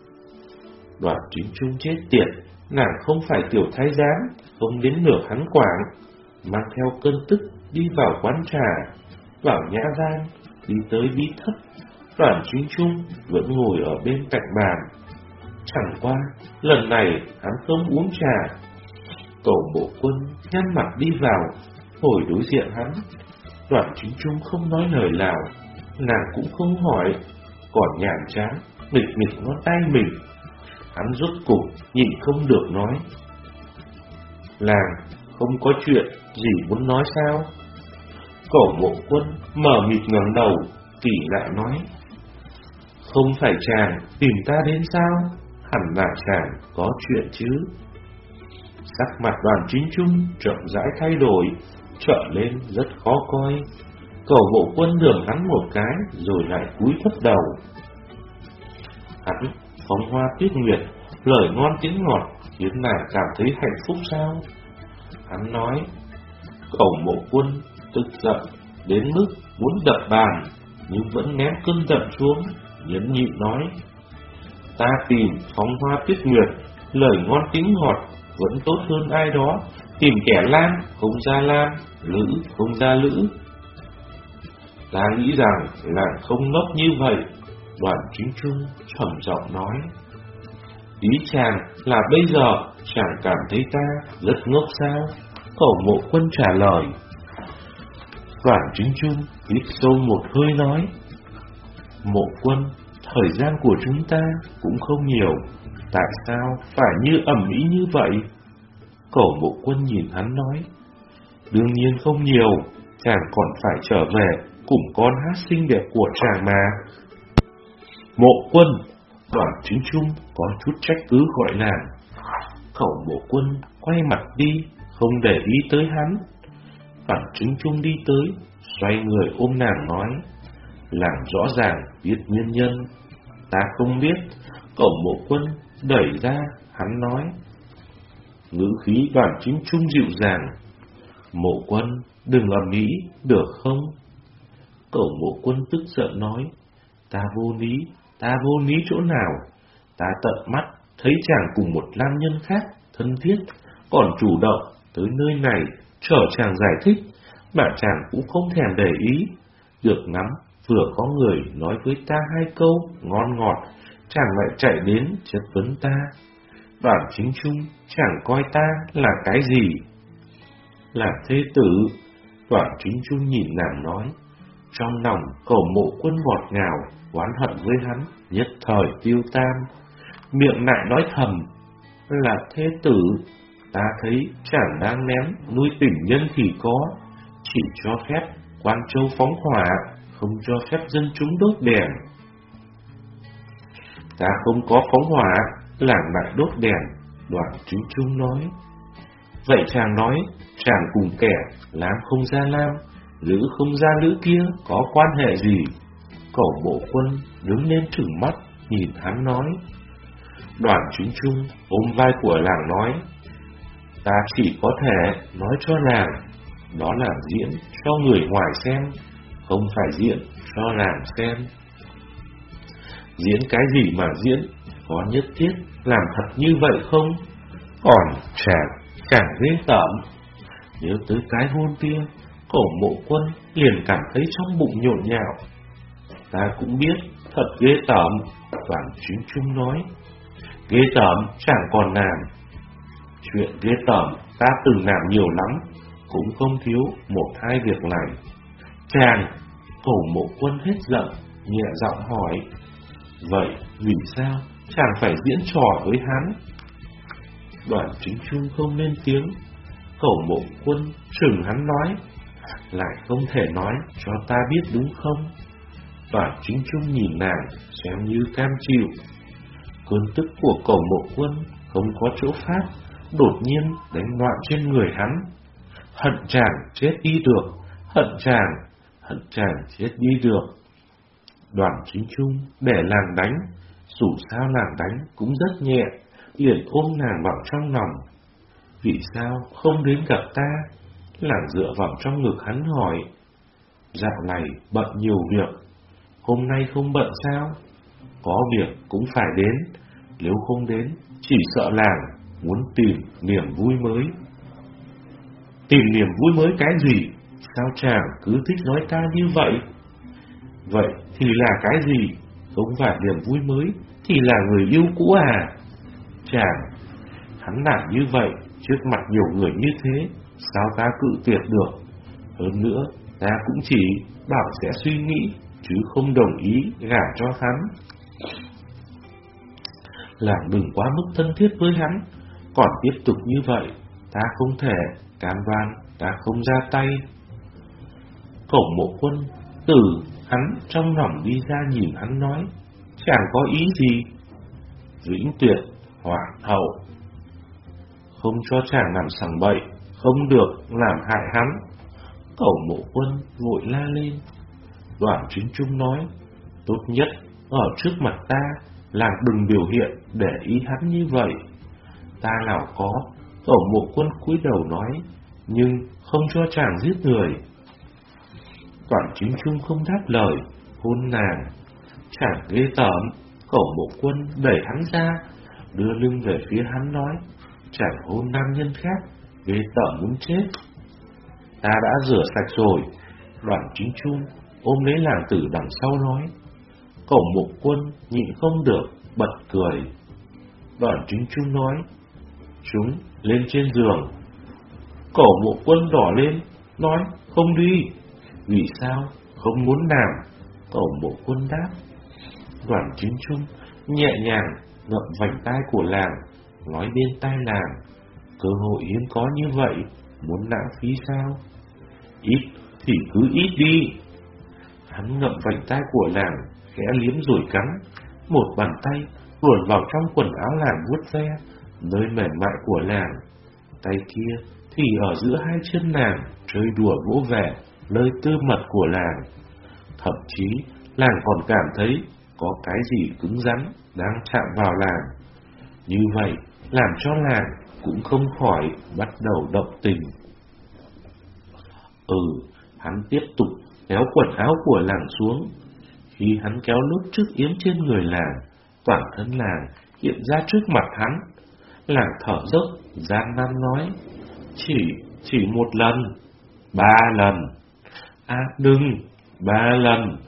Đoàn Chính Trung chết tiệt, nàng không phải tiểu thái giám, không đến nửa hắn quản, mang theo cơn tức đi vào quán trà, vào nhã gian, đi tới bí thất. Đoàn Chính Trung vẫn ngồi ở bên cạnh bàn. Chẳng qua, lần này hắn không uống trà. Cổ Mộ Quân nhăn mặt đi vào, ngồi đối diện hắn. Đoàn Chính Trung không nói lời nào, nàng cũng không hỏi, còn nhàn chán nghịch nghịch ngón tay mình. Hắn rốt cục nhịn không được nói: Làng không có chuyện gì muốn nói sao? Cổ Mộ Quân mở mịt ngẩng đầu, kỳ lạ nói: Không phải chàng tìm ta đến sao? Hẳn là chàng có chuyện chứ. Sắc mặt Đoàn Chính Trung chậm rãi thay đổi, trở lên rất khó coi. Cổ Mộ Quân lườm hắn một cái, rồi lại cúi thấp đầu. Hắn phóng hoa tuyết nguyệt, lời ngon tiếng ngọt, khiến nàng cảm thấy hạnh phúc sao? Hắn nói. Cổ Mộ Quân tức giận đến mức muốn đập bàn, nhưng vẫn ném cơn giận xuống, nhẫn nhịn nói: Ta tìm phóng hoa tuyết nguyệt, lời ngon tiếng ngọt, vẫn tốt hơn ai đó tìm kẻ lam không ra lam, lữ không ra lữ. Ta nghĩ rằng làng không ngốc như vậy. Đoàn Chính Trung trầm giọng nói. Ý chàng là bây giờ chàng cảm thấy ta rất ngốc sao? Cổ Mộ Quân trả lời. Đoàn Chính Trung hít sâu một hơi nói: Mộ Quân, thời gian của chúng ta cũng không nhiều, tại sao phải như ầm ĩ như vậy? Cổ Mộ Quân nhìn hắn nói: Đương nhiên không nhiều, chàng còn phải trở về cùng con hát xinh đẹp của chàng mà. Mộ Quân! Đoàn Chính Trung có chút trách cứ gọi nàng. Cổ Mộ Quân quay mặt đi, không để ý tới hắn. Đoàn Chính Trung đi tới, xoay người ôm nàng nói: Làng rõ ràng biết nguyên nhân, ta không biết. Cổ Mộ Quân đẩy ra, hắn nói. Ngữ khí Đoàn Chính Trung dịu dàng: Mộ Quân, đừng ầm ĩ, được không? Cổ Mộ Quân tức giận nói: Ta vô lý, ta vô lý chỗ nào? Ta tận mắt thấy chàng cùng một nam nhân khác thân thiết, còn chủ động tới nơi này chờ chàng giải thích, mà chàng cũng không thèm để ý. Được ngắm, vừa có người nói với ta hai câu ngon ngọt, chàng lại chạy đến chất vấn ta. Đoàn Chính Trung chẳng coi ta là cái gì? Là thê tử. Đoàn Chính Trung nhìn nàng nói. Trong lòng Cổ Mộ Quân ngọt ngào, oán hận với hắn nhất thời tiêu tan. Miệng lại nói thầm: Là thê tử. Ta thấy chàng đang ném nuôi tình nhân thì có, chỉ cho phép Quan Châu phóng hỏa, không cho phép dân chúng đốt đèn. Ta không có phóng hỏa, làng lại đốt đèn, Đoàn Chính Trung nói. Vậy chàng nói, chàng cùng kẻ làm không ra lam, lữ không ra lữ kia có quan hệ gì? Cẩu Mộ Quân đứng lên trừng mắt, nhìn hắn nói. Đoàn Chính Trung ôm vai của làng nói, ta chỉ có thể nói cho làng, đó là diễn cho người ngoài xem, không phải diễn cho làng xem. Diễn cái gì mà diễn, có nhất thiết làm thật như vậy không? Còn chàng, chàng ghê tởm. Nhớ tới cái hôn kia, Cẩu Mộ Quân liền cảm thấy trong bụng nhộn nhạo. Ta cũng biết, thật ghê tởm, Đoàn Chính Trung nói. Ghê tởm chẳng còn làm. Chuyện ghê tởm ta từng làm nhiều lắm, cũng không thiếu một hai việc này. Chàng, Cẩu Mộ Quân hết giận, nhẹ giọng hỏi. Vậy vì sao chàng phải diễn trò với hắn? Đoàn Chính Trung không lên tiếng. Cẩu Mộ Quân trừng hắn nói, lại không thể nói cho ta biết đúng không? Đoàn Chính Trung nhìn nàng, xem như cam chịu. Cơn tức của Cẩu Mộ Quân không có chỗ phát, đột nhiên đánh loạn trên người hắn. Hận chàng chết đi được, hận chàng, hận chàng chết đi được. Đoàn Chính Trung để làng đánh, dù sao làng đánh cũng rất nhẹ, liền ôm nàng vào trong lòng. Vì sao không đến gặp ta? Làng dựa vào trong ngực hắn hỏi. Dạo này bận nhiều việc, hôm nay không bận sao? Có việc cũng phải đến, nếu không đến, chỉ sợ làng muốn tìm niềm vui mới. Tìm niềm vui mới cái gì? Sao chàng cứ thích nói ta như vậy? Vậy thì là cái gì? Không phải niềm vui mới thì là người yêu cũ à? Chàng, hắn làm như vậy trước mặt nhiều người như thế, sao ta cự tuyệt được? Hơn nữa, ta cũng chỉ bảo sẽ suy nghĩ, chứ không đồng ý gả cho hắn. Làng đừng quá mức thân thiết với hắn, còn tiếp tục như vậy, ta không thể cam đoan ta không ra tay. Cẩu Mộ Quân từ hắn trong lòng đi ra nhìn hắn nói, chàng có ý gì? Vĩnh Tuyệt Hoàng hậu không cho chàng làm sằng bậy, không được làm hại hắn. Cẩu Mộ Quân vội la lên. Đoàn Chính Trung nói, tốt nhất ở trước mặt ta làng đừng biểu hiện để ý hắn như vậy. Ta nào có. Cẩu Mộ Quân cúi đầu nói, nhưng không cho chàng giết người. Đoàn Chính Trung không đáp lời, hôn nàng. Chàng ghê tởm. Cẩu Mộ Quân đẩy hắn ra, đưa lưng về phía hắn nói, chàng hôn nam nhân khác, ghê tởm muốn chết. Ta đã rửa sạch rồi. Đoàn Chính Trung ôm lấy làng tử đằng sau nói. Cẩu Mộ Quân nhịn không được, bật cười. Đoàn Chính Trung nói, chúng lên trên giường. Cẩu Mộ Quân đỏ lên, nói, không đi. Vì sao không muốn làm? Cẩu Mộ Quân đáp. Đoàn Chính Trung nhẹ nhàng ngậm vành tai của làng, nói bên tai làng, cơ hội hiếm có như vậy, muốn lãng phí sao? Ít thì cứ ít đi. Hắn ngậm vành tai của làng, khẽ liếm rồi cắn, một bàn tay luồn vào trong quần áo làng vuốt ve nơi mềm mại của làng, tay kia thì ở giữa hai chân làng chơi đùa vỗ vẻ nơi tư mật của làng. Thậm chí làng còn cảm thấy có cái gì cứng rắn đang chạm vào làng. Như vậy làm cho làng cũng không khỏi bắt đầu động tình. Ừ, hắn tiếp tục kéo quần áo của làng xuống. Khi hắn kéo nút chiếc yếm trên người làng, toàn thân làng hiện ra trước mặt hắn. Làng thở dốc, gian nan nói, Chỉ, chỉ một lần, ba lần. À đừng, ba lần.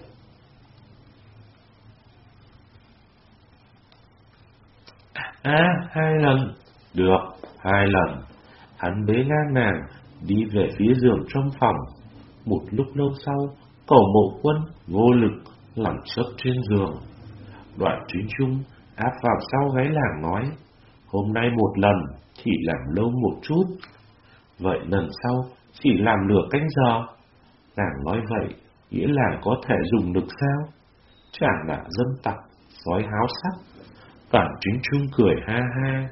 À, hai lần. Được, hai lần. Hắn bế ngang nàng, đi về phía giường trong phòng. Một lúc lâu sau, Cẩu Mộ Quân vô lực nằm sấp trên giường. Đoàn Chính Trung áp vào sau gáy làng nói, hôm nay một lần, chỉ làm lâu một chút. Vậy lần sau, chỉ làm nửa canh giờ. Nàng nói vậy, nghĩa là có thể dùng được sao? Chàng là dâm tặc, sói háo sắc. Đoàn Chính Trung cười ha ha.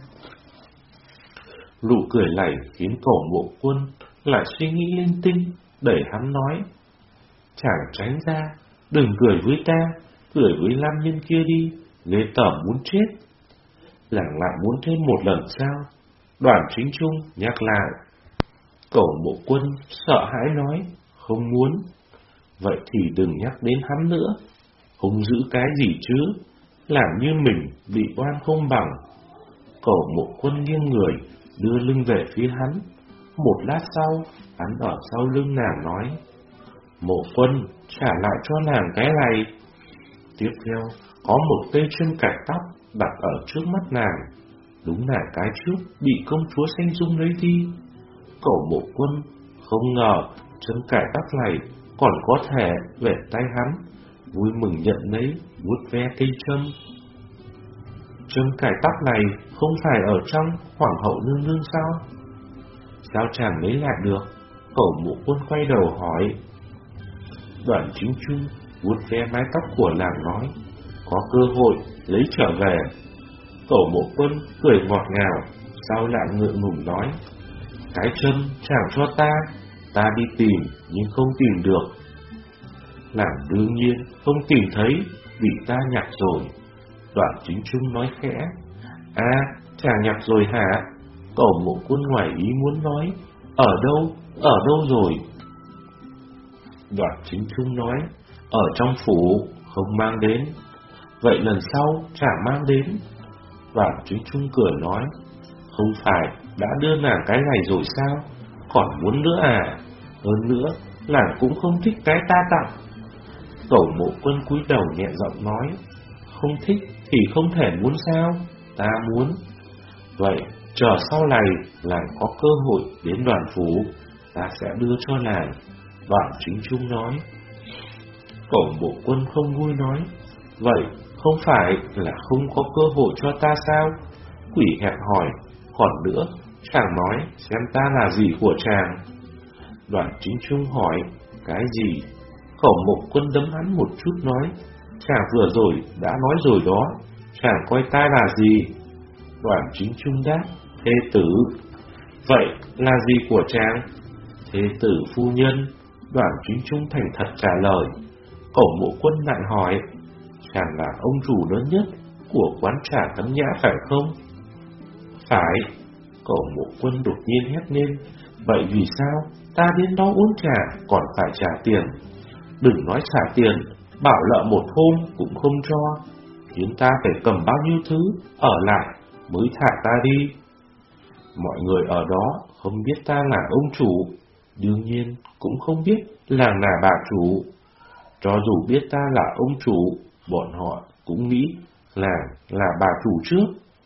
Nụ cười này khiến Cổ Mộ Quân lại suy nghĩ linh tinh, đẩy hắn nói: chàng tránh ra, đừng cười với ta, cười với nam nhân kia đi, ghê tởm muốn chết. Làng lại muốn thêm một lần sao? Đoàn Chính Trung nhắc lại. Cổ Mộ Quân sợ hãi nói: không muốn. Vậy thì đừng nhắc đến hắn nữa. Không giữ cái gì chứ, làm như mình bị oan không bằng. Cổ Mộ Quân nghiêng người, đưa lưng về phía hắn. Một lát sau, hắn ở sau lưng nàng nói: Mộ Quân, trả lại cho nàng cái này. Tiếp theo, có một cây chân cải tóc đặt ở trước mắt nàng. Đúng là cái trước bị công chúa Xanh Dung lấy đi. Cổ Mộ Quân không ngờ chân cải tóc này còn có thể về tay hắn, vui mừng nhận lấy, vuốt ve cây châm. Chân cải tóc này không phải ở trong Hoàng hậu nương nương sao? Sao chàng lấy lại được? Cổ Mộ Quân quay đầu hỏi. Đoàn Chính Trung vuốt ve mái tóc của nàng nói: có cơ hội lấy trở về. Cổ Mộ Quân cười ngọt ngào, sau lại ngượng ngùng nói: cái chân chàng cho ta, ta đi tìm nhưng không tìm được. Nàng đương nhiên không tìm thấy, bị ta nhặt rồi. Đoàn Chính Trung nói khẽ: à, chàng nhặt rồi hả? Cổ Mộ Quân ngoài ý muốn nói: ở đâu, ở đâu rồi? Đoàn Chính Trung nói: ở trong phủ, không mang đến. Vậy lần sau chàng mang đến. Đoàn Chính Trung cười nói: không phải đã đưa nàng cái này rồi sao? Còn muốn nữa à? Hơn nữa, nàng cũng không thích cái ta tặng. Cổ Mộ Quân cúi đầu nhẹ giọng nói: không thích thì không thể muốn sao? Ta muốn. Vậy chờ sau này nàng có cơ hội đến đoàn phủ, ta sẽ đưa cho nàng. Đoàn Chính Trung nói. Cổ Mộ Quân không vui nói: vậy không phải là không có cơ hội cho ta sao? Quỷ hẹp hỏi: còn nữa, chàng nói xem ta là gì của chàng? Đoàn Chính Trung hỏi: cái gì? Cổ Mộ Quân đấm hắn một chút nói: chàng vừa rồi đã nói rồi đó, chàng coi ta là gì? Đoàn Chính Trung đáp: thê tử. Vậy là gì của chàng? Thê tử phu nhân. Đoàn Chính Trung thành thật trả lời. Cổ Mộ Quân lại hỏi: chàng là ông chủ lớn nhất của quán trà Tấn Nhã phải không? Phải. Cổ Mộ Quân đột nhiên hét lên: vậy vì sao ta đến đó uống trà còn phải trả tiền? Đừng nói trả tiền, bảo lợ một hôm cũng không cho, khiến ta phải cầm bao nhiêu thứ ở lại mới thả ta đi. Mọi người ở đó không biết ta là ông chủ, đương nhiên cũng không biết là là bà chủ. Cho dù biết ta là ông chủ, bọn họ cũng nghĩ là là bà chủ trước.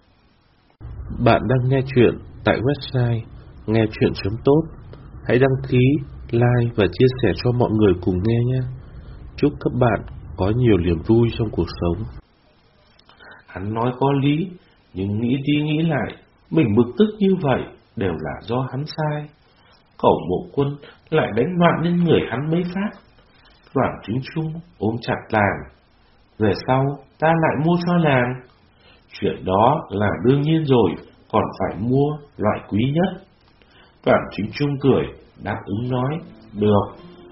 Bạn đang nghe chuyện tại website nghe chuyện chấm tốt. Hãy đăng ký, like và chia sẻ cho mọi người cùng nghe nhé. Chúc các bạn có nhiều niềm vui trong cuộc sống. Hắn nói có lý, nhưng nghĩ đi nghĩ lại, mình bực tức như vậy đều là do hắn sai. Cổ Mộ Quân lại đánh loạn lên người hắn mấy phát. Đoàn Chính Trung ôm chặt nàng: về sau ta lại mua cho nàng. Chuyện đó là đương nhiên rồi, còn phải mua loại quý nhất. Đoàn Chính Trung cười, đáp ứng nói: được.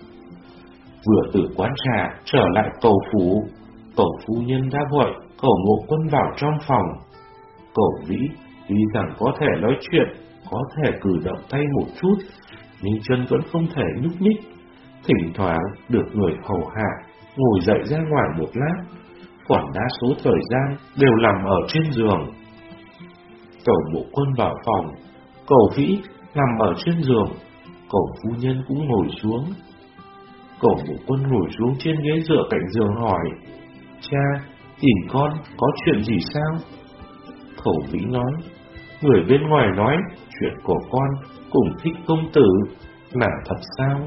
Vừa từ quán trà trở lại cầu phủ, Cổ phu nhân đã gọi Cổ Mộ Quân vào trong phòng. Cổ Vĩ tuy rằng có thể nói chuyện, có thể cử động tay một chút, nhưng chân vẫn không thể nhúc nhích. Thỉnh thoảng được người hầu hạ ngồi dậy ra ngoài một lát, còn đa số thời gian đều nằm ở trên giường. Cổ Mộ Quân vào phòng, Cổ Vĩ nằm ở trên giường, Cổ phu nhân cũng ngồi xuống. Cổ Mộ Quân ngồi xuống trên ghế dựa cạnh giường hỏi: cha, tìm con có chuyện gì sao? Cổ Vĩ nói: người bên ngoài nói chuyện của con cùng Thích công tử, là thật sao?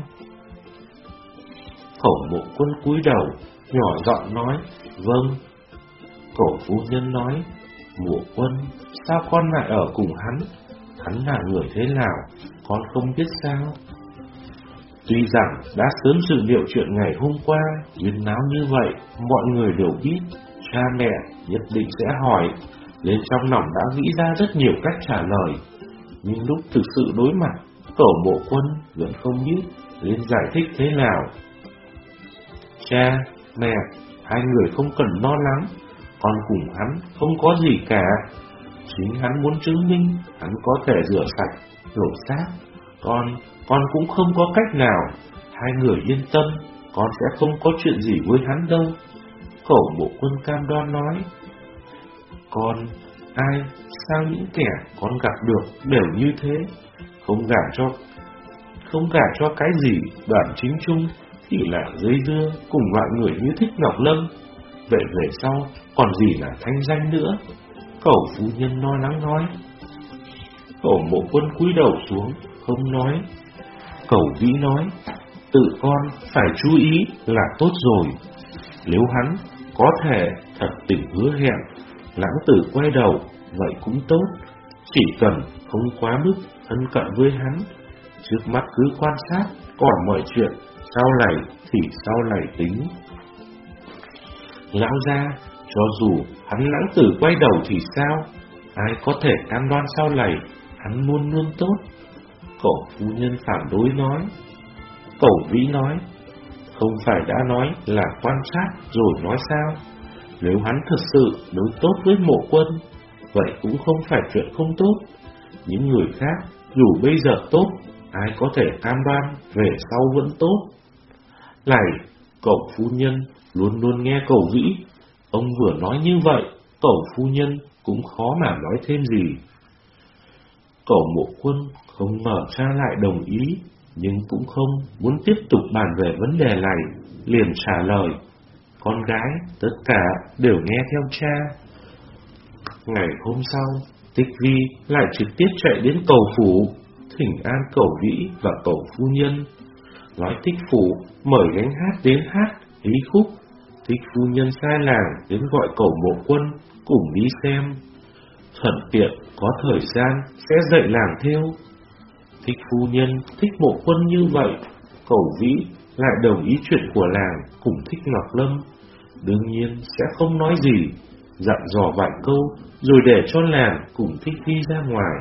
Cổ Mộ Quân cúi đầu, nhỏ giọng nói: vâng. Cổ phu nhân nói: Mộ Quân, sao con lại ở cùng hắn? Hắn là người thế nào, con không biết sao? Tuy rằng đã sớm dự liệu chuyện ngày hôm qua huyên náo như vậy, mọi người đều biết cha mẹ nhất định sẽ hỏi, nên trong lòng đã nghĩ ra rất nhiều cách trả lời. Nhưng lúc thực sự đối mặt, Cẩu Mộ Quân vẫn không biết nên giải thích thế nào. Cha, mẹ, hai người không cần lo lắng, con cùng hắn không có gì cả. Chính hắn muốn chứng minh hắn có thể rửa sạch, lột xác. Con, con cũng không có cách nào. Hai người yên tâm, con sẽ không có chuyện gì với hắn đâu. Cẩu Mộ Quân cam đoan nói. Con, ai, sao những kẻ con gặp được đều như thế, không gả cho, không gả cho cái gì Đoàn Chính Trung thì là dây dưa cùng loại người như Thích Ngọc Lâm. Vậy về sau còn gì là thanh danh nữa? Cẩu phu nhân lo lắng nói. Cẩu Mộ Quân cúi đầu xuống không nói. Cẩu Vĩ nói, tự con phải chú ý là tốt rồi. Nếu hắn có thể thật tình hứa hẹn, Lãng Tử quay đầu, vậy cũng tốt. Chỉ cần không quá mức thân cận với hắn, trước mắt cứ quan sát, còn mọi chuyện sau này thì sau này tính. Lão gia, cho dù hắn Lãng Tử quay đầu thì sao? Ai có thể cam đoan sau này hắn luôn luôn tốt? Cẩu phu nhân phản đối nói. Cẩu Vĩ nói, không phải đã nói là quan sát rồi nói sao? Nếu hắn thật sự đối tốt với Mộ Quân, vậy cũng không phải chuyện không tốt. Những người khác dù bây giờ tốt, ai có thể cam đoan về sau vẫn tốt? Này, Cẩu phu nhân luôn luôn nghe Cẩu Vĩ. Ông vừa nói như vậy, Cẩu phu nhân cũng khó mà nói thêm gì. Cẩu Mộ Quân không ngờ cha lại đồng ý, nhưng cũng không muốn tiếp tục bàn về vấn đề này, liền trả lời. Con gái tất cả đều nghe theo cha. Ngày hôm sau, Tích Vi lại trực tiếp chạy đến Cẩu phủ, thỉnh an Cẩu Vĩ và Cẩu phu nhân. Nói Tích phủ mời gánh hát đến hát hí khúc. Tích phu nhân sai làng đến gọi Cẩu Mộ Quân cùng đi xem. Thuận tiện có thời gian sẽ dạy làng thêu. Thích phu nhân thích Mộ Quân như vậy, Cẩu Vĩ lại đồng ý chuyện của làng cùng Thích Ngọc Lâm. Đương nhiên sẽ không nói gì, dặn dò vài câu rồi để cho làng cùng Thích Vi ra ngoài.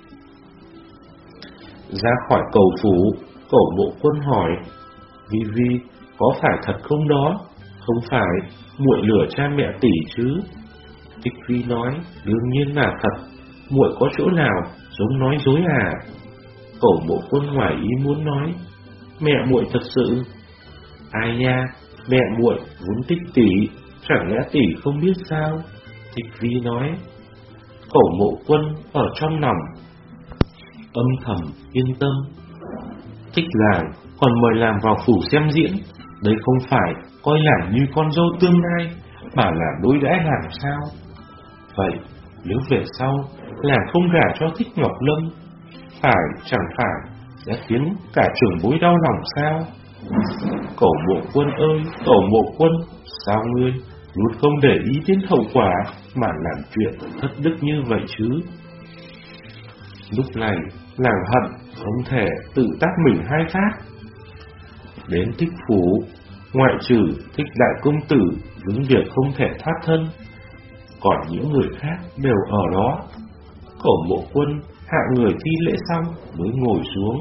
Ra khỏi Cẩu phủ, Cẩu Mộ Quân hỏi, Vi Vi có phải thật không đó? Không phải muội lừa cha mẹ tỷ chứ? Thích Vi nói, đương nhiên là thật, muội có chỗ nào giống nói dối à? Cẩu Mộ Quân ngoài ý muốn nói, mẹ muội thật sự. Ai nha, mẹ muội vốn thích tỷ, chẳng lẽ tỷ không biết sao? Thích Vi nói. Cẩu Mộ Quân ở trong lòng âm thầm yên tâm. Thích làng còn mời làm vào phủ xem diễn, đây không phải coi làng như con dâu tương lai, mà là đối đãi làm sao? Vậy nếu về sau làng không gả cho Thích Ngọc Lâm, phải chẳng phải sẽ khiến cả trưởng bối đau lòng sao? Cẩu Mộ Quân ơi, Cẩu Mộ Quân, sao ngươi luôn không để ý đến hậu quả mà làm chuyện thất đức như vậy chứ? Lúc này làng hận không thể tự tác mình hai phát. Đến Thích phủ, ngoại trừ Thích đại công tử vướng việc không thể thoát thân, còn những người khác đều ở đó. Cẩu Mộ Quân hạ người thi lễ xong mới ngồi xuống.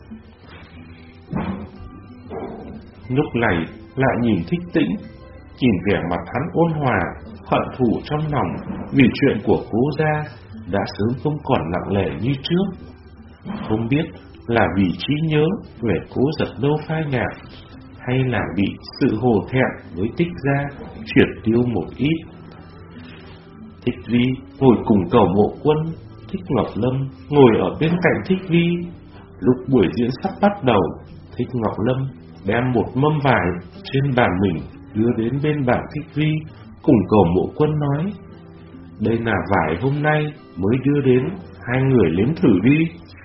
Lúc này lại nhìn Thích Tĩnh, nhìn vẻ mặt hắn ôn hòa, hận thù trong lòng vì chuyện của cố gia đã sớm không còn nặng nề như trước. Không biết là vì trí nhớ về Cố Giật Đô phai nhạt, hay là bị sự hổ thẹn với Tích gia chuyển tiêu một ít. Thích Vi ngồi cùng Cẩu Mộ Quân, Thích Ngọc Lâm ngồi ở bên cạnh Thích Vi. Lúc buổi diễn sắp bắt đầu, Thích Ngọc Lâm đem một mâm vải trên bàn mình đưa đến bên bàn Thích Vi, cùng Cẩu Mộ Quân nói, đây là vải hôm nay mới đưa đến, hai người nếm thử đi.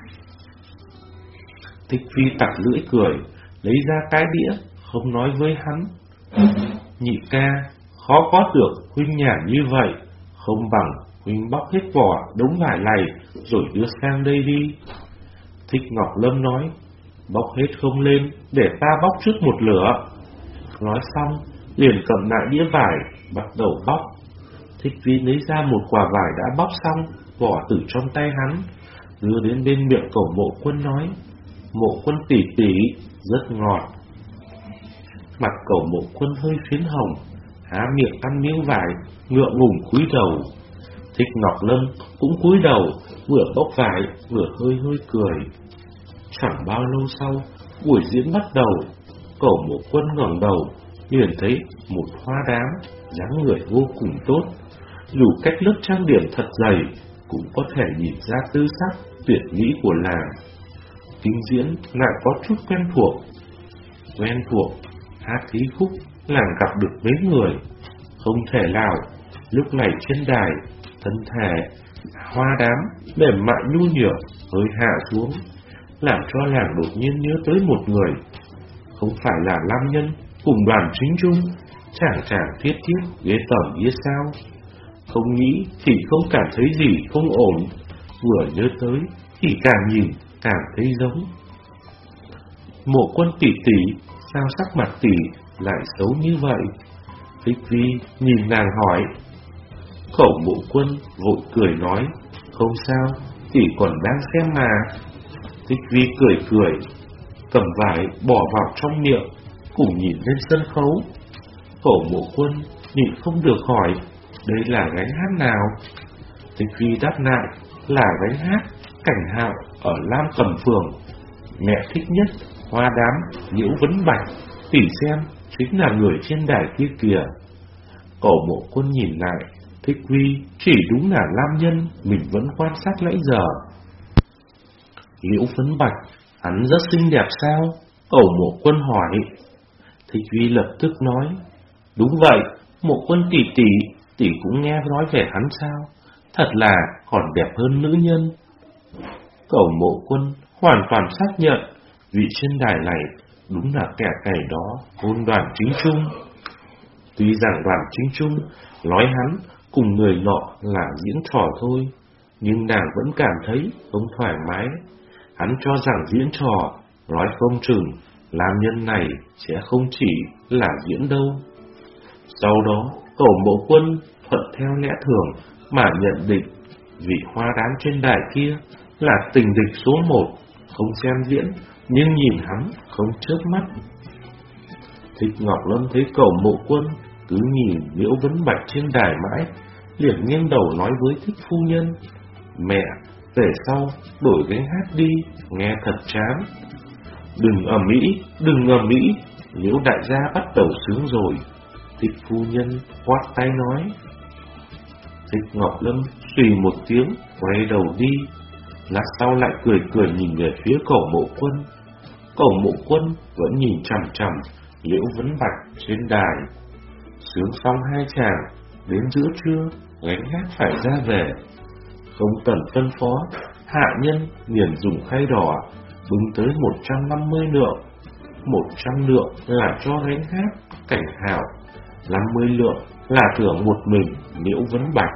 Thích Vi tặc lưỡi cười, lấy ra cái đĩa, không nói với hắn, nhị ca, khó có được huynh nhàn như vậy, không bằng huynh bóc hết vỏ đống vải này rồi đưa sang đây đi. Thích Ngọc Lâm nói, bóc hết không lên, để ta bóc trước một lửa. Nói xong, liền cầm lại đĩa vải, bắt đầu bóc. Thích Vi lấy ra một quả vải đã bóc xong, bỏ từ trong tay hắn, đưa đến bên miệng Cẩu Mộ Quân nói: Mộ Quân tỷ tỷ, rất ngọt. Mặt Cẩu Mộ Quân hơi phiến hồng, há miệng ăn miếng vải, ngượng ngùng cúi đầu. Thích Ngọc Lâm cũng cúi đầu, vừa bóc vải vừa hơi hơi cười. Chẳng bao lâu sau, buổi diễn bắt đầu. Cẩu Mộ Quân ngẩng đầu, liền thấy một hoa đám, dáng người vô cùng tốt. Dù cách lớp trang điểm thật dày, cũng có thể nhìn ra tư sắc tuyệt mỹ của làng. Kinh diễn lại có chút quen thuộc. Quen thuộc, hát thí khúc, làng gặp được mấy người. Không thể nào, lúc này trên đài, thân thể hoa đám mềm mại nhu nhược hơi hạ xuống, làm cho làng đột nhiên nhớ tới một người. Không phải là Lam Nhân cùng Đoàn Chính Trung, chàng chàng thiết thiết ghế tởm ghế sao. Không nghĩ thì không cảm thấy gì không ổn, vừa nhớ tới thì càng nhìn càng thấy giống. Mộ Quân tỷ tỷ, sao sắc mặt tỷ lại xấu như vậy? Thích Vi nhìn nàng hỏi. Cẩu Mộ Quân vội cười nói: Không sao, tỷ còn đang xem mà. Thích Vi cười cười, cầm vải bỏ vào trong miệng, cùng nhìn lên sân khấu. Cẩu Mộ Quân nhịn không được hỏi: Đây là gánh hát nào? Thích Vi đáp lại: Là gánh hát Cảnh Hạo ở Lam Cầm Phường. Mẹ thích nhất hoa đám Nhiễu Vấn Bạch, tỷ xem chính là người trên đài kia kìa. Cẩu Mộ Quân nhìn lại, Thích Vi chỉ đúng là Lam Nhân mình vẫn quan sát nãy giờ. Liễu Vấn Bạch, hắn rất xinh đẹp sao? Cẩu Mộ Quân hỏi. Thích Vi lập tức nói: Đúng vậy, Mộ Quân tỷ tỷ, tỷ cũng nghe nói về hắn sao? Thật là còn đẹp hơn nữ nhân. Cẩu Mộ Quân hoàn toàn xác nhận vị trên đài này đúng là kẻ cày đó hôn Đoàn Chính Trung. Tuy rằng Đoàn Chính Trung nói hắn cùng người nọ là diễn trò thôi, nhưng nàng vẫn cảm thấy không thoải mái. Hắn cho rằng diễn trò, nói không chừng Lam Nhân này sẽ không chỉ là diễn đâu. Sau đó, Cẩu Mộ Quân thuận theo lẽ thường mà nhận định vị hoa đám trên đài kia là tình địch số một, không xem diễn nhưng nhìn hắn không chớp mắt. Thích Ngọc Lâm thấy Cẩu Mộ Quân cứ nhìn Liễu Vấn Bạch trên đài mãi, liền nghiêng đầu nói với Thích phu nhân: Mẹ, về sau đổi gánh hát đi, nghe thật chán. Đừng ầm ĩ, đừng ầm ĩ, Liễu đại gia bắt đầu sướng rồi. Thích phu nhân quát tay nói. Thích Ngọc Lâm xùy một tiếng quay đầu đi, lát sau lại cười cười nhìn về phía Cẩu Mộ Quân. Cẩu Mộ Quân vẫn nhìn chằm chằm Liễu Vấn Bạch trên đài. Sướng xong hai chàng, đến giữa trưa gánh hát phải ra về. Không cần phân phó, hạ nhân liền dùng khay đỏ bưng tới một trăm năm mươi lượng. Một trăm lượng là cho gánh hát Cảnh Hạo, năm mươi lượng là thưởng một mình Liễu Vấn Bạch.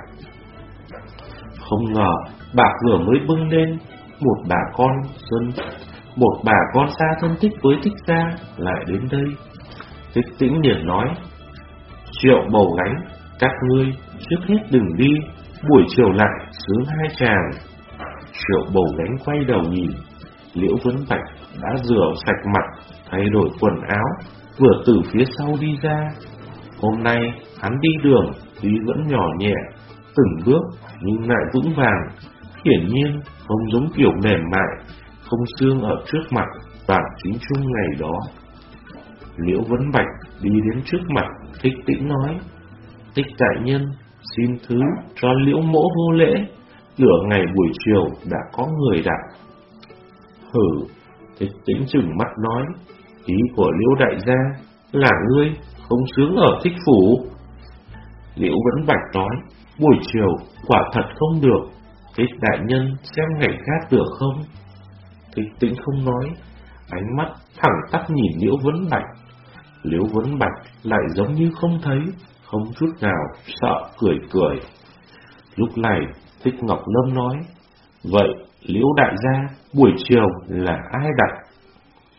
Không ngờ bà vừa mới bưng lên, một bà con dân, một bà con xa thân thích với Thích gia lại đến đây. Thích Tĩnh liền nói: Triệu bầu gánh, các ngươi trước hết đừng đi, buổi chiều lại sướng hai chàng. Triệu bầu gánh quay đầu nhìn, Liễu Vấn Bạch đã rửa sạch mặt, thay đổi quần áo, vừa từ phía sau đi ra. Hôm nay hắn đi đường tuy vẫn nhỏ nhẹ, từng bước nhưng lại vững vàng, hiển nhiên không giống kiểu mềm mại, không xương ở trước mặt Đoàn Chính Trung ngày đó. Liễu Vấn Bạch đi đến trước mặt Thích Tĩnh nói: Thích đại nhân, xin thứ cho Liễu mỗ vô lễ, nửa ngày buổi chiều đã có người đặt. Hử, Thích Tĩnh trừng mắt nói: Ý của Liễu đại gia là ngươi không sướng ở Thích phủ. Liễu Vấn Bạch nói: Buổi chiều quả thật không được, Thích đại nhân xem ngày khác được không? Thích Tĩnh không nói, ánh mắt thẳng tắp nhìn Liễu Vấn Bạch. Liễu Vấn Bạch lại giống như không thấy, không chút nào sợ, cười cười. Lúc này Thích Ngọc Lâm nói: Vậy Liễu đại gia buổi chiều là ai đặt?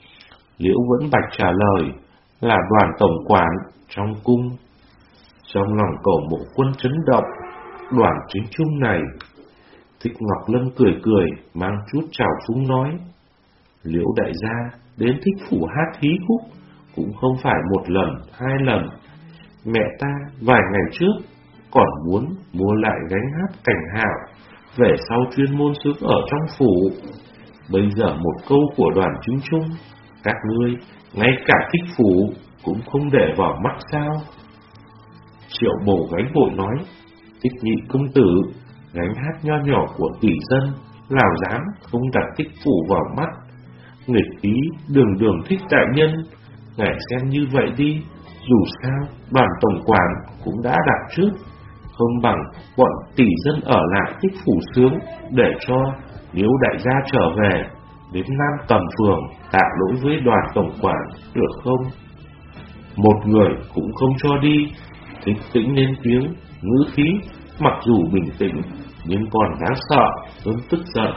Liễu Vẫn Bạch trả lời là Đoàn tổng quản trong cung. Trong lòng Cổ Mộ Quân chấn động, Đoàn Chính Trung này. Thích Ngọc Lâm cười cười, mang chút trào phúng nói: Liễu đại gia đến Thích phủ hát hí khúc cũng không phải một lần, hai lần. Mẹ ta vài ngày trước còn muốn mua lại gánh hát Cảnh Hạo, về sau chuyên môn xướng ở trong phủ. Bây giờ một câu của Đoàn Chính Trung, các ngươi ngay cả Thích phủ cũng không để vào mắt sao? Triệu Bổ gánh vội nói: Thích nhị công tử, gánh hát nho nhỏ của tỷ dân, nào dám không đặt Thích phủ vào mắt. Nghịch ý đường đường Thích đại nhân, ngài xem như vậy đi, dù sao Đoàn tổng quản cũng đã đặt trước, không bằng bọn tỷ dân ở lại Thích phủ sướng, để cho Liễu đại gia trở về đến Nam Cầm Phường tạ lỗi với Đoàn tổng quản, được không? Một người cũng không cho đi. Thích Tĩnh lên tiếng, ngữ khí mặc dù bình tĩnh nhưng còn đáng sợ hơn tức giận.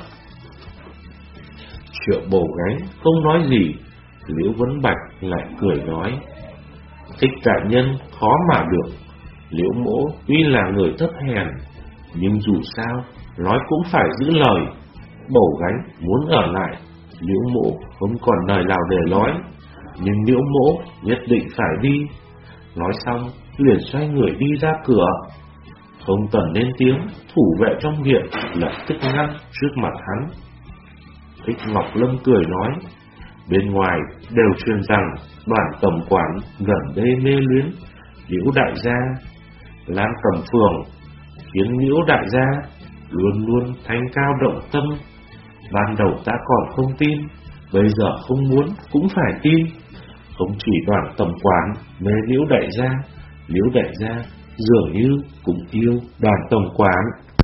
Triệu Bổ gánh không nói gì. Liễu Vấn Bạch lại cười nói: Thích đại nhân khó mà được. Liễu mỗ tuy là người thấp hèn, nhưng dù sao nói cũng phải giữ lời. Bổ gánh muốn ở lại, Liễu mỗ không còn lời nào để nói, nhưng Liễu mỗ nhất định phải đi. Nói xong liền xoay người đi ra cửa, không cần lên tiếng. Thủ vệ trong viện lập tức ngăn trước mặt hắn. Thích Ngọc Lâm cười nói: Bên ngoài đều truyền rằng Đoàn tổng quản gần đây mê luyến Liễu đại gia. Lam Cầm Phường khiến Liễu đại gia luôn luôn thanh cao động tâm. Ban đầu ta còn không tin, bây giờ không muốn cũng phải tin. Không chỉ Đoàn tổng quản mê Liễu đại gia, Liễu đại gia dường như cũng yêu Đoàn tổng quản.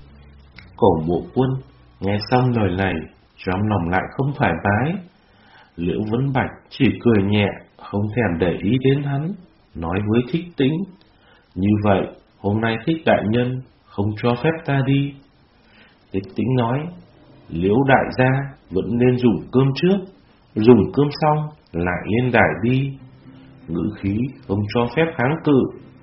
Cổ Mộ Quân nghe xong lời này, trong lòng lại không phải bái. Liễu Vấn Bạch chỉ cười nhẹ, không thèm để ý đến hắn, nói với Thích Tĩnh: Như vậy hôm nay Thích đại nhân không cho phép ta đi. Thích Tĩnh nói: Liễu đại gia vẫn nên dùng cơm trước, dùng cơm xong lại lên đài đi. Ngữ khí không cho phép kháng cự.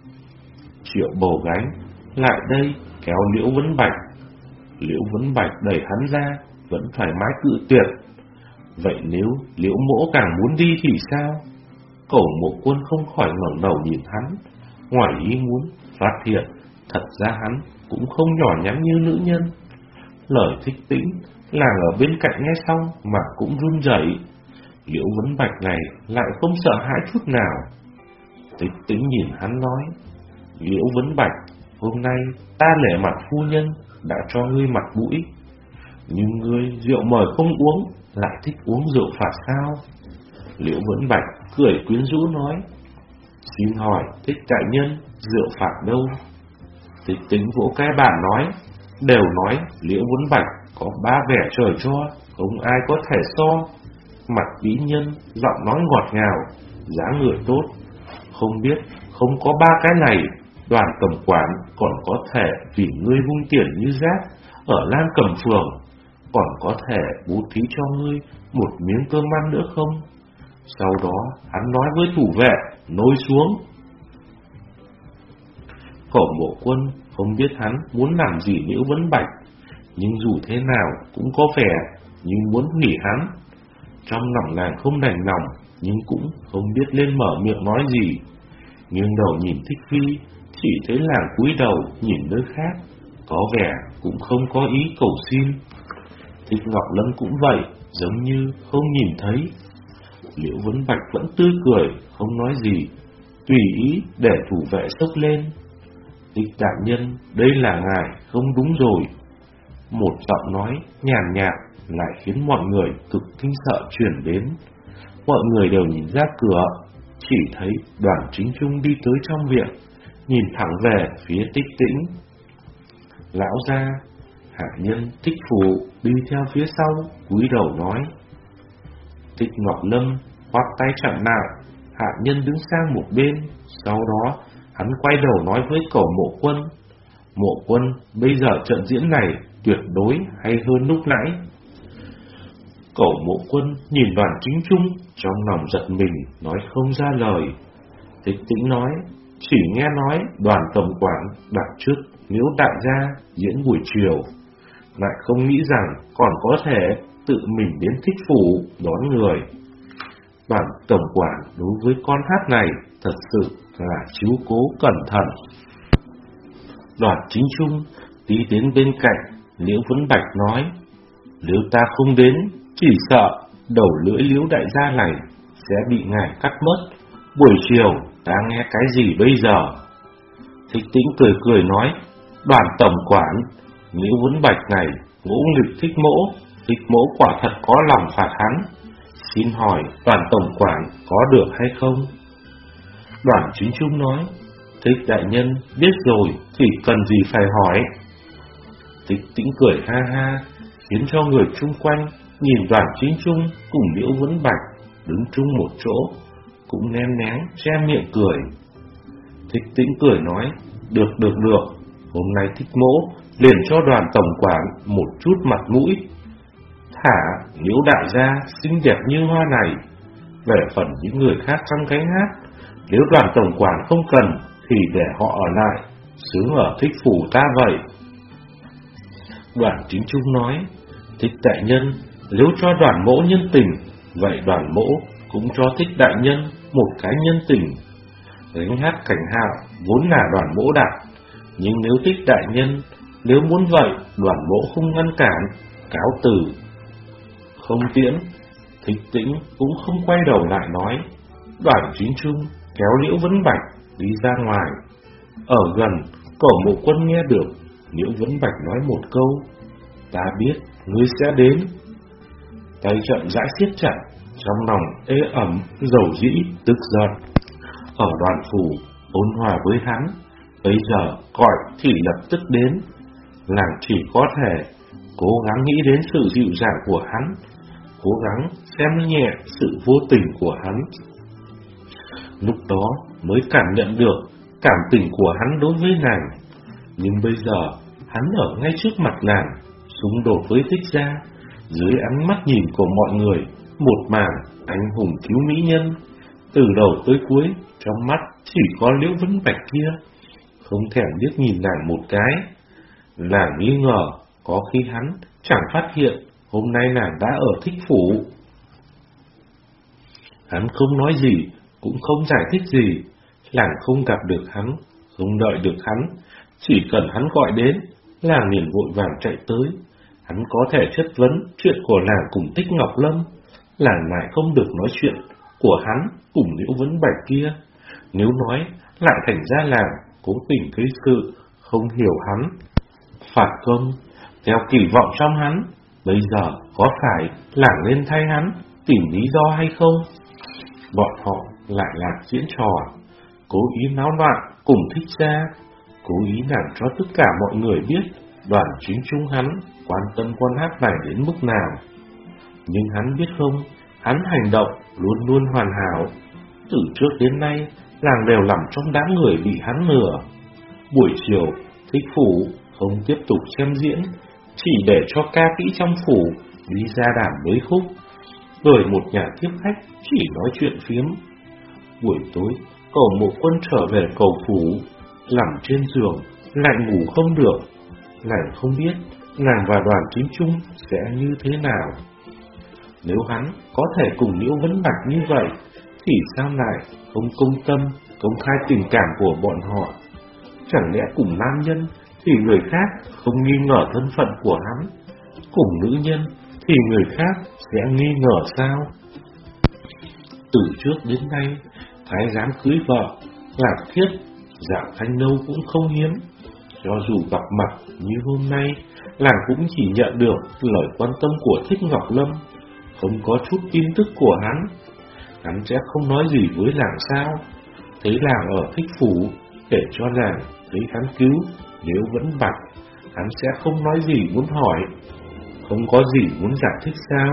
Triệu Bổ gánh lại đây kéo Liễu Vấn Bạch. Liễu Vấn Bạch đẩy hắn ra, vẫn thoải mái cự tuyệt. Vậy nếu Liễu mỗ càng muốn đi thì sao? Cổ Mộ Quân không khỏi ngẩng đầu nhìn hắn, ngoài ý muốn phát hiện thật ra hắn cũng không nhỏ nhắn như nữ nhân. Lời Thích Tĩnh làng ở bên cạnh nghe xong mà cũng run rẩy. Liễu Vấn Bạch này lại không sợ hãi chút nào. Thích Tĩnh nhìn hắn nói: Liễu Vấn Bạch, hôm nay ta nể mặt phu nhân đã cho ngươi mặt mũi, nhưng ngươi rượu mời không uống, lại thích uống rượu phạt sao? Liễu Vấn Bạch cười quyến rũ nói: Xin hỏi Thích đại nhân, rượu phạt đâu? Thích Tĩnh vỗ cái bàn nói: Đều nói Liễu Vấn Bạch có ba vẻ trời cho, không ai có thể so. Mặt vĩ nhân, giọng nói ngọt ngào, dáng người tốt. Không biết không có ba cái này, Đoàn tổng quản còn có thể vì ngươi vung tiền như rác ở Lam Cầm Phường, còn có thể bố thí cho ngươi một miếng cơm ăn nữa không? Sau đó hắn nói với thủ vệ nôi xuống. Cổ Mộ Quân không biết hắn muốn làm gì Liễu Vấn Bạch, nhưng dù thế nào cũng có vẻ như muốn hủy hắn. Trong lòng nàng không đành lòng, nhưng cũng không biết lên mở miệng nói gì. Nghiêng đầu nhìn Thích Phi, chỉ thấy nàng cúi đầu nhìn nơi khác, có vẻ cũng không có ý cầu xin. Thích Ngọc Lâm cũng vậy, giống như không nhìn thấy. Liễu Vấn Bạch vẫn tươi cười, không nói gì, tùy ý để thủ vệ xốc lên. Thích đại nhân, đây là ngài không đúng rồi. Một giọng nói nhàn nhạt lại khiến mọi người cực kinh sợ truyền đến. Mọi người đều nhìn ra cửa, chỉ thấy Đoàn Chính Trung đi tới trong viện, nhìn thẳng về phía Thích Tĩnh. Lão gia, hạ nhân Thích Phủ đi theo phía sau, cúi đầu nói. Thích Ngọc Lâm khoát tay chặn lại, hạ nhân đứng sang một bên. Sau đó hắn quay đầu nói với Cổ Mộ Quân: Mộ Quân, bây giờ trận diễn này tuyệt đối hay hơn lúc nãy. Cổ Mộ Quân nhìn Đoàn Chính Trung, trong lòng giật mình, nói không ra lời. Thích Tĩnh nói, chỉ nghe nói Đoàn tổng quản đặt trước Liễu đại gia diễn buổi chiều, lại không nghĩ rằng còn có thể tự mình đến Thích Phủ đón người. Đoàn tổng quản đối với con hát này thật sự là chiếu cố cẩn thận. Đoàn Chính Trung đi đến bên cạnh Liễu Vấn Bạch nói, nếu ta không đến, chỉ sợ đầu lưỡi Liễu đại gia này sẽ bị ngài cắt mất. Buổi chiều ta nghe cái gì bây giờ? Thích Tĩnh cười cười nói, Đoàn tổng quản, Liễu Vấn Bạch này ngỗ nghịch Thích Mỗ, Thích Mỗ quả thật có lòng phạt hắn. Xin hỏi Đoàn tổng quản có được hay không? Đoàn Chính Trung nói, Thích đại nhân biết rồi thì cần gì phải hỏi. Thích Tĩnh cười ha ha, khiến cho người chung quanh nhìn Đoàn Chính Trung cùng Liễu Vấn Bạch đứng chung một chỗ, cũng nén nén che miệng cười. Thích Tĩnh cười nói, được được được, hôm nay Thích Mỗ liền cho Đoàn tổng quản một chút mặt mũi. Thả Liễu đại gia xinh đẹp như hoa này, về phần những người khác trong cánh hát, nếu Đoàn tổng quản không cần thì để họ ở lại, sướng ở Thích Phủ ta vậy. Đoàn Chính Trung nói, Thích đại nhân nếu cho Đoàn mỗ nhân tình, vậy Đoàn mỗ cũng cho Thích đại nhân một cái nhân tình. Gánh hát Cảnh Hạo vốn là Đoàn mỗ đặt, nhưng nếu Thích đại nhân nếu muốn vậy, Đoàn mỗ không ngăn cản, cáo từ. Không tiễn. Thích Tĩnh cũng không quay đầu lại nói. Đoàn Chính Trung kéo Liễu Vấn Bạch đi ra ngoài. Ở gần, Cổ Mộ Quân nghe được Liễu Vấn Bạch nói một câu, ta biết ngươi sẽ đến. Tay chậm rãi siết chặt, trong lòng ê ẩm, dầu dĩ, tức giận. Ở Đoàn phủ ôn hòa với hắn, bây giờ gọi thì lập tức đến. Nàng chỉ có thể cố gắng nghĩ đến sự dịu dàng của hắn, cố gắng xem nhẹ sự vô tình của hắn. Lúc đó mới cảm nhận được cảm tình của hắn đối với nàng. Nhưng bây giờ hắn ở ngay trước mặt nàng, xung đột với Thích gia. Dưới ánh mắt nhìn của mọi người, một màn anh hùng cứu mỹ nhân. Từ đầu tới cuối, trong mắt chỉ có Liễu Vấn Bạch kia, không thèm liếc nhìn nàng một cái. Nàng nghi ngờ có khi hắn chẳng phát hiện hôm nay nàng đã ở Thích Phủ. Hắn không nói gì, cũng không giải thích gì. Nàng không gặp được hắn, không đợi được hắn, chỉ cần hắn gọi đến, nàng liền vội vàng chạy tới. Hắn có thể chất vấn chuyện của nàng cùng Thích Ngọc Lâm, nàng lại không được nói chuyện của hắn cùng Liễu Vấn Bạch kia. Nếu nói lại thành ra nàng cố tình gây sự, không hiểu hắn. Phạt công, theo kỳ vọng trong hắn, bây giờ có phải làng lên thay hắn tìm lý do hay không? Bọn họ lại làm diễn trò, cố ý náo loạn cùng Thích gia, cố ý làm cho tất cả mọi người biết Đoàn Chính Trung hắn quan tâm con hát này đến mức nào. Nhưng hắn biết không, hắn hành động luôn luôn hoàn hảo. Từ trước đến nay, làng đều nằm trong đám người bị hắn lừa. Buổi chiều, Thích Phủ không tiếp tục xem diễn, chỉ để cho ca kỹ trong phủ đi ra đàn bới khúc, rồi một nhà tiếp khách chỉ nói chuyện phiếm. Buổi tối, Cổ Mộ Quân trở về cầu phủ, nằm trên giường, lại ngủ không được. Nàng không biết nàng và Đoàn Chính Trung sẽ như thế nào. Nếu hắn có thể cùng Liễu Vấn Bạch như vậy, thì sao lại không công tâm, công khai tình cảm của bọn họ? Chẳng lẽ cùng nam nhân thì người khác không nghi ngờ thân phận của hắn, cùng nữ nhân thì người khác sẽ nghi ngờ sao? Từ trước đến nay, thái giám cưới vợ, Lạc Thiết, Dạ Thanh Nâu cũng không hiếm. Cho dù gặp mặt như hôm nay, làng cũng chỉ nhận được lời quan tâm của Thích Ngọc Lâm, không có chút tin tức của hắn. Hắn sẽ không nói gì với làng sao? Thấy làng ở Thích Phủ, để cho làng thấy hắn cứu Liễu Vấn Bạch, hắn sẽ không nói gì muốn hỏi, không có gì muốn giải thích sao?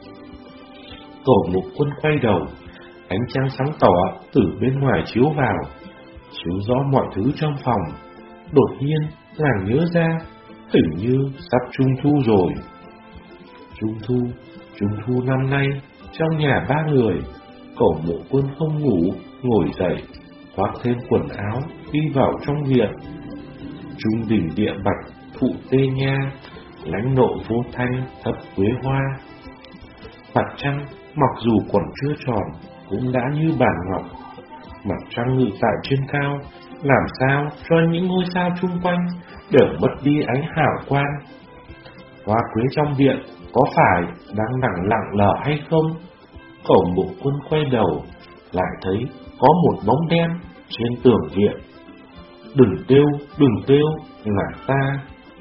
Cổ Mộ Quân quay đầu, ánh trăng sáng tỏ từ bên ngoài chiếu vào, chiếu rõ mọi thứ trong phòng. Đột nhiên, nàng nhớ ra, hình như sắp Trung Thu rồi. Trung Thu, Trung thu năm nay, trong nhà ba người, Cẩu Mộ Quân không ngủ, ngồi dậy, khoác thêm quần áo, đi vào trong viện. Trung đình địa bạch, thụ tê nha, lãnh nộ vô thanh, thấp quế hoa. Mặt trăng, mặc dù còn chưa tròn, cũng đã như bàn ngọc. Mặt trăng ngự tại trên cao, làm sao cho những ngôi sao chung quanh đều mất đi ánh hào quang. Hoa quế trong viện có phải đang nặng lặng lờ hay không? Cẩu Mộ Quân quay đầu, lại thấy có một bóng đen trên tường viện. Đừng kêu, đừng kêu, là ta.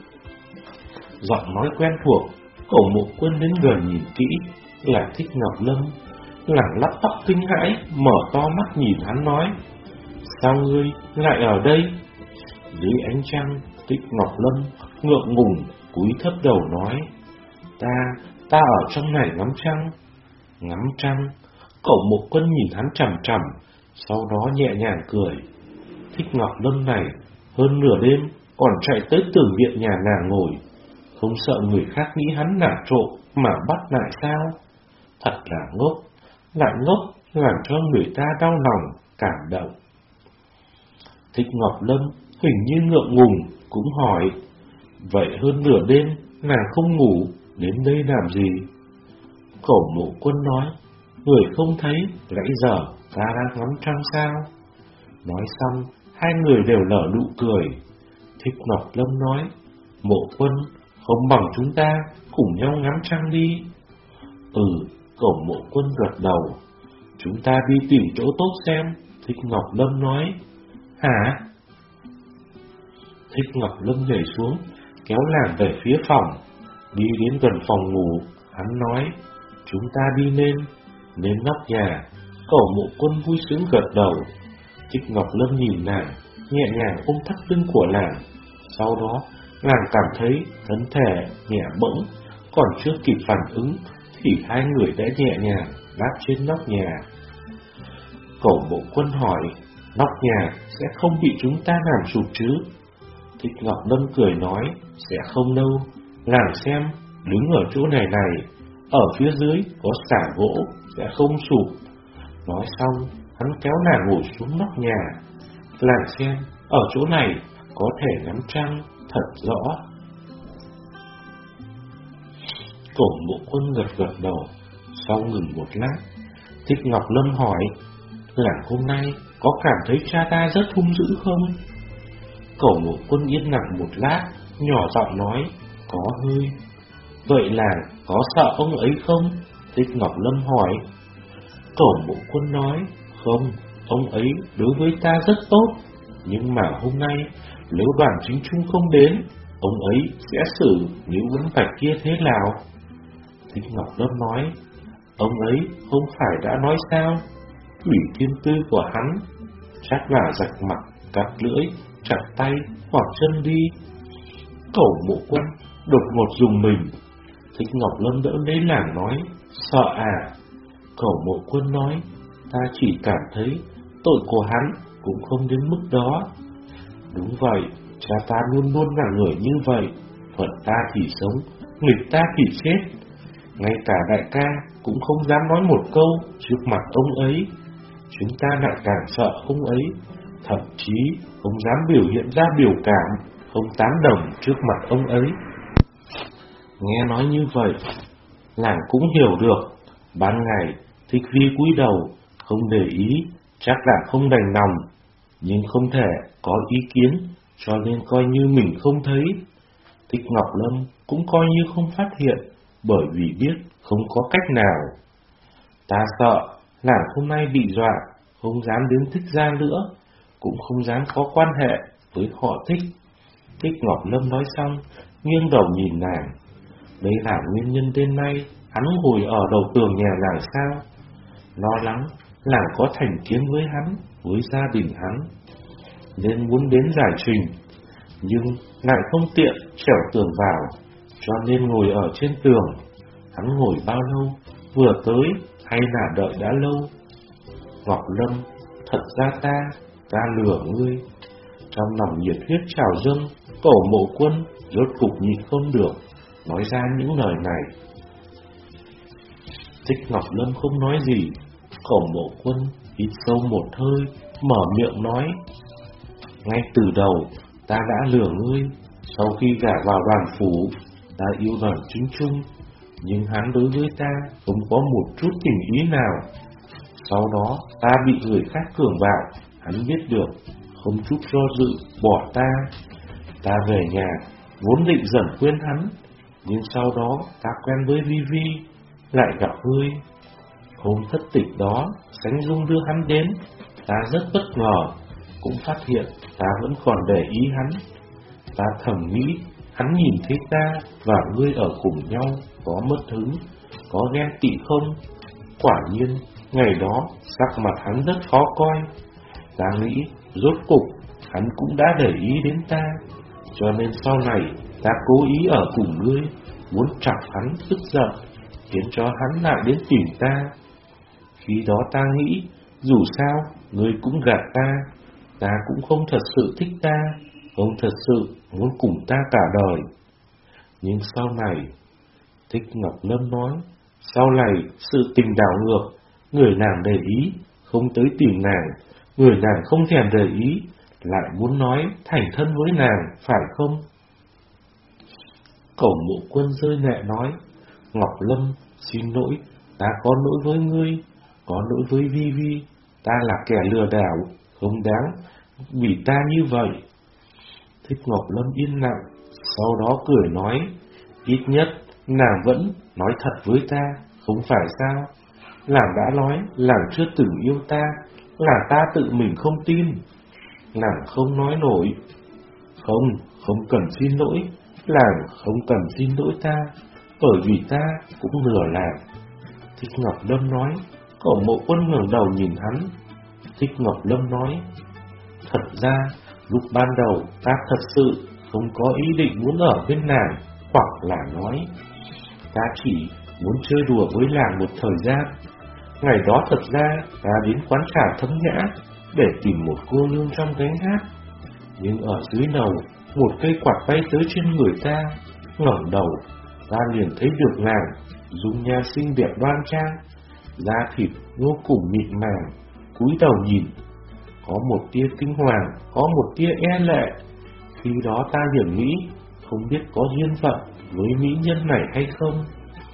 Giọng nói quen thuộc, Cẩu Mộ Quân đến gần nhìn kỹ, là Thích Ngọc Lâm. Lẳng lắp tóc kinh hãi, mở to mắt nhìn hắn nói: sao ngươi lại ở đây? Dưới ánh trăng, Thích Ngọc Lâm ngượng ngùng cúi thấp đầu nói: Ta, ta ở trong này ngắm trăng. Ngắm trăng? Cẩu Mộ Quân nhìn hắn chằm chằm, sau đó nhẹ nhàng cười. Thích Ngọc Lâm này, hơn nửa đêm còn chạy tới tường viện nhà nàng ngồi, không sợ người khác nghĩ hắn nả trộm mà bắt lại sao? Thật là ngốc, lại ngốc làm cho người ta đau lòng, cảm động. Thích Ngọc Lâm hình như ngượng ngùng, cũng hỏi: vậy hơn nửa đêm nàng không ngủ, đến đây làm gì? Cẩu Mộ Quân nói: người không thấy nãy giờ ta đang ngắm trăng sao? Nói xong, hai người đều nở nụ cười. Thích Ngọc Lâm nói: Mộ Quân, không bằng chúng ta cùng nhau ngắm trăng đi. Ừ, Cẩu Mộ Quân gật đầu. Chúng ta đi tìm chỗ tốt xem. Thích Ngọc Lâm nói. Hả? Thích Ngọc Lâm nhảy xuống, kéo nàng về phía phòng. Đi đến gần phòng ngủ, hắn nói: chúng ta đi lên. Lên nóc nhà. Cẩu Mộ Quân vui sướng gật đầu. Thích Ngọc Lâm nhìn nàng, nhẹ nhàng ôm thắt lưng của nàng. Sau đó, nàng cảm thấy thân thể nhẹ bỗng, còn chưa kịp phản ứng thì hai người đã nhẹ nhàng đáp trên nóc nhà. Cẩu Mộ Quân hỏi: nóc nhà sẽ không bị chúng ta làm sụp chứ? Thích Ngọc Lâm cười nói: sẽ không đâu, nàng xem, đứng ở chỗ này này, ở phía dưới có xả gỗ, sẽ không sụp. Nói xong, hắn kéo nàng ngồi xuống nóc nhà. Nàng xem, ở chỗ này có thể ngắm trăng thật rõ. Cẩu Mộ Quân gật gật đầu. Sau ngừng một lát, Thích Ngọc Lâm hỏi: nàng hôm nay có cảm thấy cha ta rất hung dữ không? Cẩu Mộ Quân yên lặng một lát, nhỏ giọng nói: có hơi. Vậy là có sợ ông ấy không? Thích Ngọc Lâm hỏi. Cẩu Mộ Quân nói: không, ông ấy đối với ta rất tốt. Nhưng mà hôm nay, nếu Đoàn Chính Trung không đến, ông ấy sẽ xử nếu vẫn bạch kia thế nào? Thích Ngọc Lâm nói: ông ấy không phải đã nói sao? Thủy Thiên Tư của hắn chắc là rạch mặt, cắt lưỡi, chặt tay hoặc chân đi. Cẩu Mộ Quân đột ngột dùng mình. Thích Ngọc Lâm đỡ lấy nàng nói: sợ à? Cẩu Mộ Quân nói: ta chỉ cảm thấy tội của hắn cũng không đến mức đó. Đúng vậy, cha ta luôn luôn là người như vậy. Phận ta thì sống, nghịch ta thì chết. Ngay cả đại ca cũng không dám nói một câu trước mặt ông ấy. Chúng ta lại càng sợ ông ấy, thậm chí không dám biểu hiện ra biểu cảm, không tán đồng trước mặt ông ấy. Nghe nói như vậy, nàng cũng hiểu được. Ban ngày Thích Vi cúi đầu, không để ý, chắc là không đành lòng, nhưng không thể có ý kiến, cho nên coi như mình không thấy. Thích Ngọc Lâm cũng coi như không phát hiện, bởi vì biết không có cách nào. Ta sợ nàng hôm nay bị dọa, không dám đến Thích gia nữa, cũng không dám có quan hệ với họ Thích. Thích Ngọc Lâm nói xong, nghiêng đầu nhìn nàng. Đây là nguyên nhân đêm nay hắn ngồi ở đầu tường nhà nàng sao? Lo lắng nàng có thành kiến với hắn, với gia đình hắn, nên muốn đến giải trình, nhưng lại không tiện trèo tường vào, cho nên ngồi ở trên tường. Hắn ngồi bao lâu, vừa tới hay là đợi đã lâu? Ngọc Lâm, thật ra ta, ta lừa ngươi. Trong lòng nhiệt huyết trào dâng, Cẩu Mộ Quân rốt cục nhịn không được, nói ra những lời này. Thích Ngọc Lâm không nói gì. Cổ Mộ Quân hít sâu một hơi, mở miệng nói: ngay từ đầu ta đã lừa ngươi. Sau khi gả vào đoàn phủ, ta yêu Đoàn Chính Trung, nhưng hắn đối với ta không có một chút tình ý nào. Sau đó ta bị người khác cường bạo, hắn biết được, không chút do dự bỏ ta. Ta về nhà vốn định dần quên hắn, nhưng sau đó ta quen với Vi Vi, lại gặp ngươi. Hôm thất tịch đó, Sánh Dung đưa hắn đến, ta rất bất ngờ, cũng phát hiện ta vẫn còn để ý hắn. Ta thầm nghĩ hắn nhìn thấy ta và ngươi ở cùng nhau có mất hứng, có ghen tị không. Quả nhiên ngày đó sắc mặt hắn rất khó coi. Ta nghĩ rốt cục hắn cũng đã để ý đến ta, cho nên sau này ta cố ý ở cùng ngươi, muốn chọc hắn tức giận, khiến cho hắn lại đến tìm ta. Khi đó ta nghĩ dù sao ngươi cũng gạt ta, ta cũng không thật sự thích ta, không thật sự muốn cùng ta cả đời. Nhưng sau này, Thích Ngọc Lâm nói, sau này sự tình đảo ngược, người nàng để ý không tới tìm nàng, người nàng không thèm để ý lại muốn nói thành thân với nàng, phải không? Cổ Mộ Quân rơi lệ nói: Ngọc Lâm, xin lỗi, ta có lỗi với ngươi, có lỗi với Vi Vi, ta là kẻ lừa đảo, không đáng vì ta như vậy. Thích Ngọc Lâm yên lặng, sau đó cười nói: ít nhất nàng vẫn nói thật với ta, không phải sao? Nàng đã nói nàng chưa từng yêu ta, là ta tự mình không tin. Nàng không nói nổi. Không, không cần xin lỗi, nàng không cần xin lỗi ta, bởi vì ta cũng lừa nàng. Thích Ngọc Lâm nói. Cổ Mộ Quân ngẩng đầu nhìn hắn. Thích Ngọc Lâm nói: thật ra lúc ban đầu ta thật sự không có ý định muốn ở bên nàng, hoặc là nói ta chỉ muốn chơi đùa với nàng một thời gian. Ngày đó thật ra ta đến quán trà Thấm Nhã để tìm một cô nương trong gánh hát, nhưng ở dưới lầu một cây quạt bay tới trên người ta. Ngẩng đầu ta liền thấy được nàng, dung nhan xinh đẹp đoan trang, da thịt vô cùng mịn màng. Cúi đầu nhìn, có một tia kinh hoàng, có một tia e lệ. Khi đó ta liền nghĩ, không biết có duyên phận với mỹ nhân này hay không.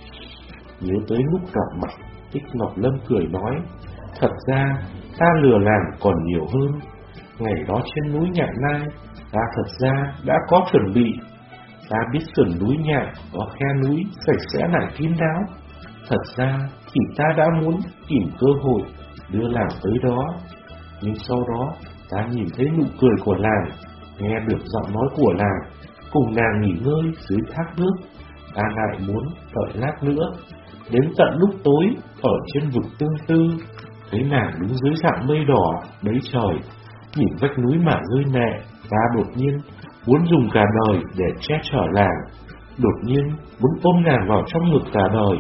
Nhớ tới lúc gặp mặt, Thích Ngọc Lâm cười nói: thật ra ta lừa nàng còn nhiều hơn. Ngày đó trên núi Nhạn Lai, ta thật ra đã có chuẩn bị. Ta biết sườn núi Nhạn có khe núi sạch sẽ lại kín đáo. Thật ra thì ta đã muốn tìm cơ hội đưa nàng tới đó. Nhưng sau đó ta nhìn thấy nụ cười của nàng, nghe được giọng nói của nàng, cùng nàng nghỉ ngơi dưới thác nước. Ta lại muốn đợi lát nữa, đến tận lúc tối ở trên vực Tương Tư, thấy nàng đứng dưới dạng mây đỏ đấy trời, nhìn vách núi mà rơi lệ. Ta đột nhiên muốn dùng cả đời để che chở nàng, đột nhiên muốn ôm nàng vào trong ngực cả đời.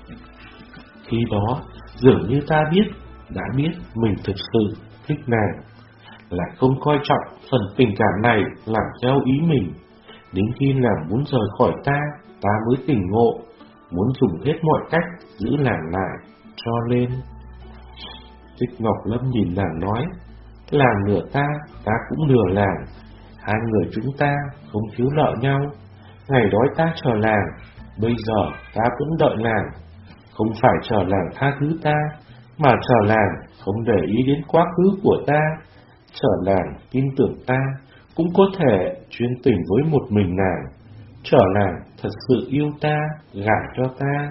Khi đó dường như ta biết, đã biết mình thực sự thích nàng, lại không coi trọng phần tình cảm này làm theo ý mình. Đến khi nàng muốn rời khỏi ta, ta mới tỉnh ngộ, muốn dùng hết mọi cách giữ nàng lại. Cho nên Thích Ngọc Lâm nhìn nàng nói: nàng lừa ta, ta cũng lừa nàng, hai người chúng ta không thiếu nợ nhau. Ngày đó ta chờ nàng, bây giờ ta vẫn đợi nàng. Không phải chờ nàng tha thứ ta, mà chờ nàng không để ý đến quá khứ của ta, chờ nàng tin tưởng ta cũng có thể chuyên tình với một mình nàng, chờ nàng thật sự yêu ta, gả cho ta.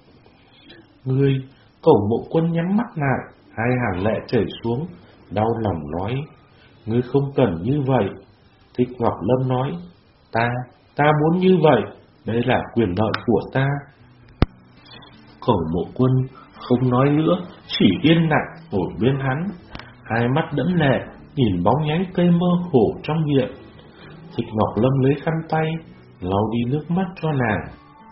Ngươi, Cổ Mộ Quân nhắm mắt lại, hai hàng lệ chảy xuống, đau lòng nói: ngươi không cần như vậy. Thích Ngọc Lâm nói: ta, ta muốn như vậy, đây là quyền lợi của ta. Cổ Mộ Quân không nói nữa, chỉ yên lặng ngồi bên hắn, hai mắt đẫm lệ nhìn bóng nhánh cây mơ hồ trong miệng. Thích Ngọc Lâm lấy khăn tay lau đi nước mắt cho nàng.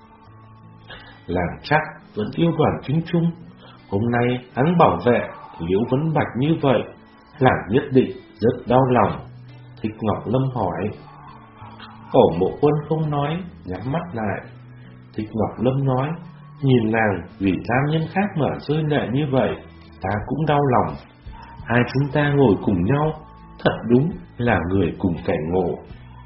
Nàng chắc vẫn yêu Đoàn Chính Trung. Hôm nay hắn bảo vệ Liễu Vấn Bạch như vậy, nàng nhất định rất đau lòng. Thích Ngọc Lâm hỏi. Cổ Mộ Quân không nói, nhắm mắt lại. Thích Ngọc Lâm nói: Nhìn nàng vì nam nhân khác mà rơi lệ như vậy, ta cũng đau lòng. Hai chúng ta ngồi cùng nhau, thật đúng là người cùng cảnh ngộ.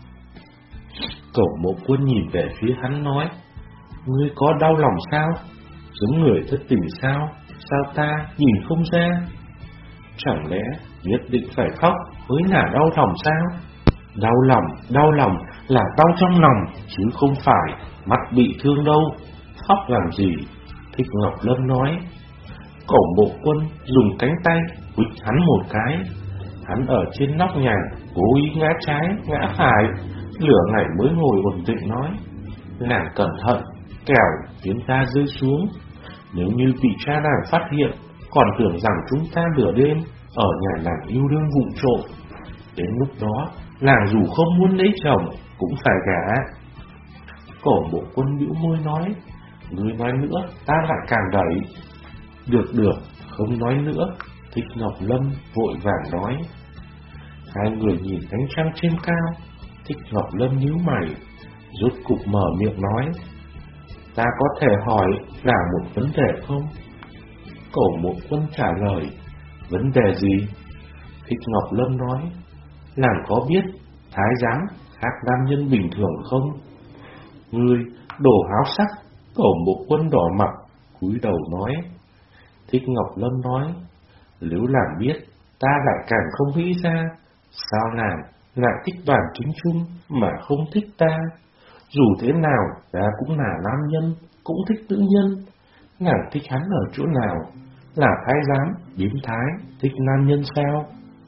Cẩu Mộ Quân nhìn về phía hắn nói, ngươi có đau lòng sao? Giống người thất tình sao? Sao ta nhìn không ra? Chẳng lẽ nhất định phải khóc mới là đau lòng sao? Đau lòng, đau lòng là đau trong lòng, chứ không phải mắt bị thương đâu. Khóc làm gì? Thích Ngọc Lâm nói. Cẩu Mộ Quân dùng cánh tay quýt hắn một cái. Hắn ở trên nóc nhà cố ý ngã trái, ngã phải, lửa ngày mới ngồi ổn định nói, nàng cẩn thận, kẻo khiến ta rơi xuống. Nếu như bị cha nàng phát hiện, còn tưởng rằng chúng ta nửa đêm ở nhà nàng yêu đương vụng trộm. Đến lúc đó, nàng dù không muốn lấy chồng cũng phải gả. Cẩu Mộ Quân bĩu môi nói, ngươi nói nữa ta lại càng đẩy. Được được, không nói nữa. Thích Ngọc Lâm vội vàng nói. Hai người nhìn ánh trăng trên cao. Thích Ngọc Lâm nhíu mày, rốt cục mở miệng nói, ta có thể hỏi là một vấn đề không? Cẩu Mộ Quân trả lời, vấn đề gì? Thích Ngọc Lâm nói, nàng có biết thái giám khác nam nhân bình thường không? Ngươi đồ háo sắc. Cẩu Mộ Quân đỏ mặt, cúi đầu nói. Thích Ngọc Lâm nói, nếu nàng biết, ta lại càng không nghĩ ra, sao nàng lại thích Đoàn Chính Trung mà không thích ta? Dù thế nào, ta cũng là nam nhân, cũng thích nữ nhân. Nàng thích hắn ở chỗ nào? Là thái giám, biến thái, thích nam nhân sao?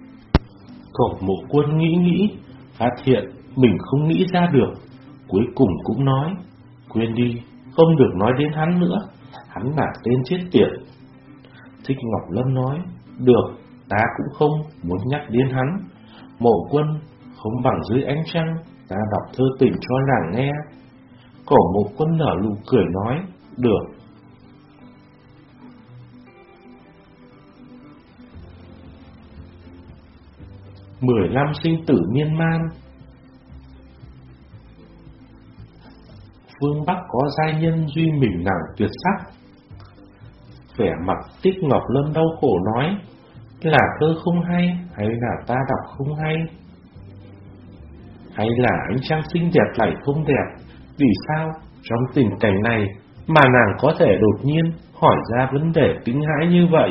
Cẩu Mộ Quân nghĩ nghĩ, phát hiện mình không nghĩ ra được, cuối cùng cũng nói, quên đi, không được nói đến hắn nữa, hắn là tên chết tiệt. Thích Ngọc Lâm nói, được, ta cũng không muốn nhắc đến hắn. Mộ Quân, không bằng dưới ánh trăng, ta đọc thơ tình cho nàng nghe. Cẩu Mộ Quân nở nụ cười nói, được. Mười năm sinh tử miên man. Phương Bắc có giai nhân duy mình nàng tuyệt sắc. Vẻ mặt Thích Ngọc Lâm đau khổ nói, là thơ không hay, hay là ta đọc không hay? Hay là ánh trăng xinh đẹp lại không đẹp? Vì sao trong tình cảnh này mà nàng có thể đột nhiên hỏi ra vấn đề kinh hãi như vậy?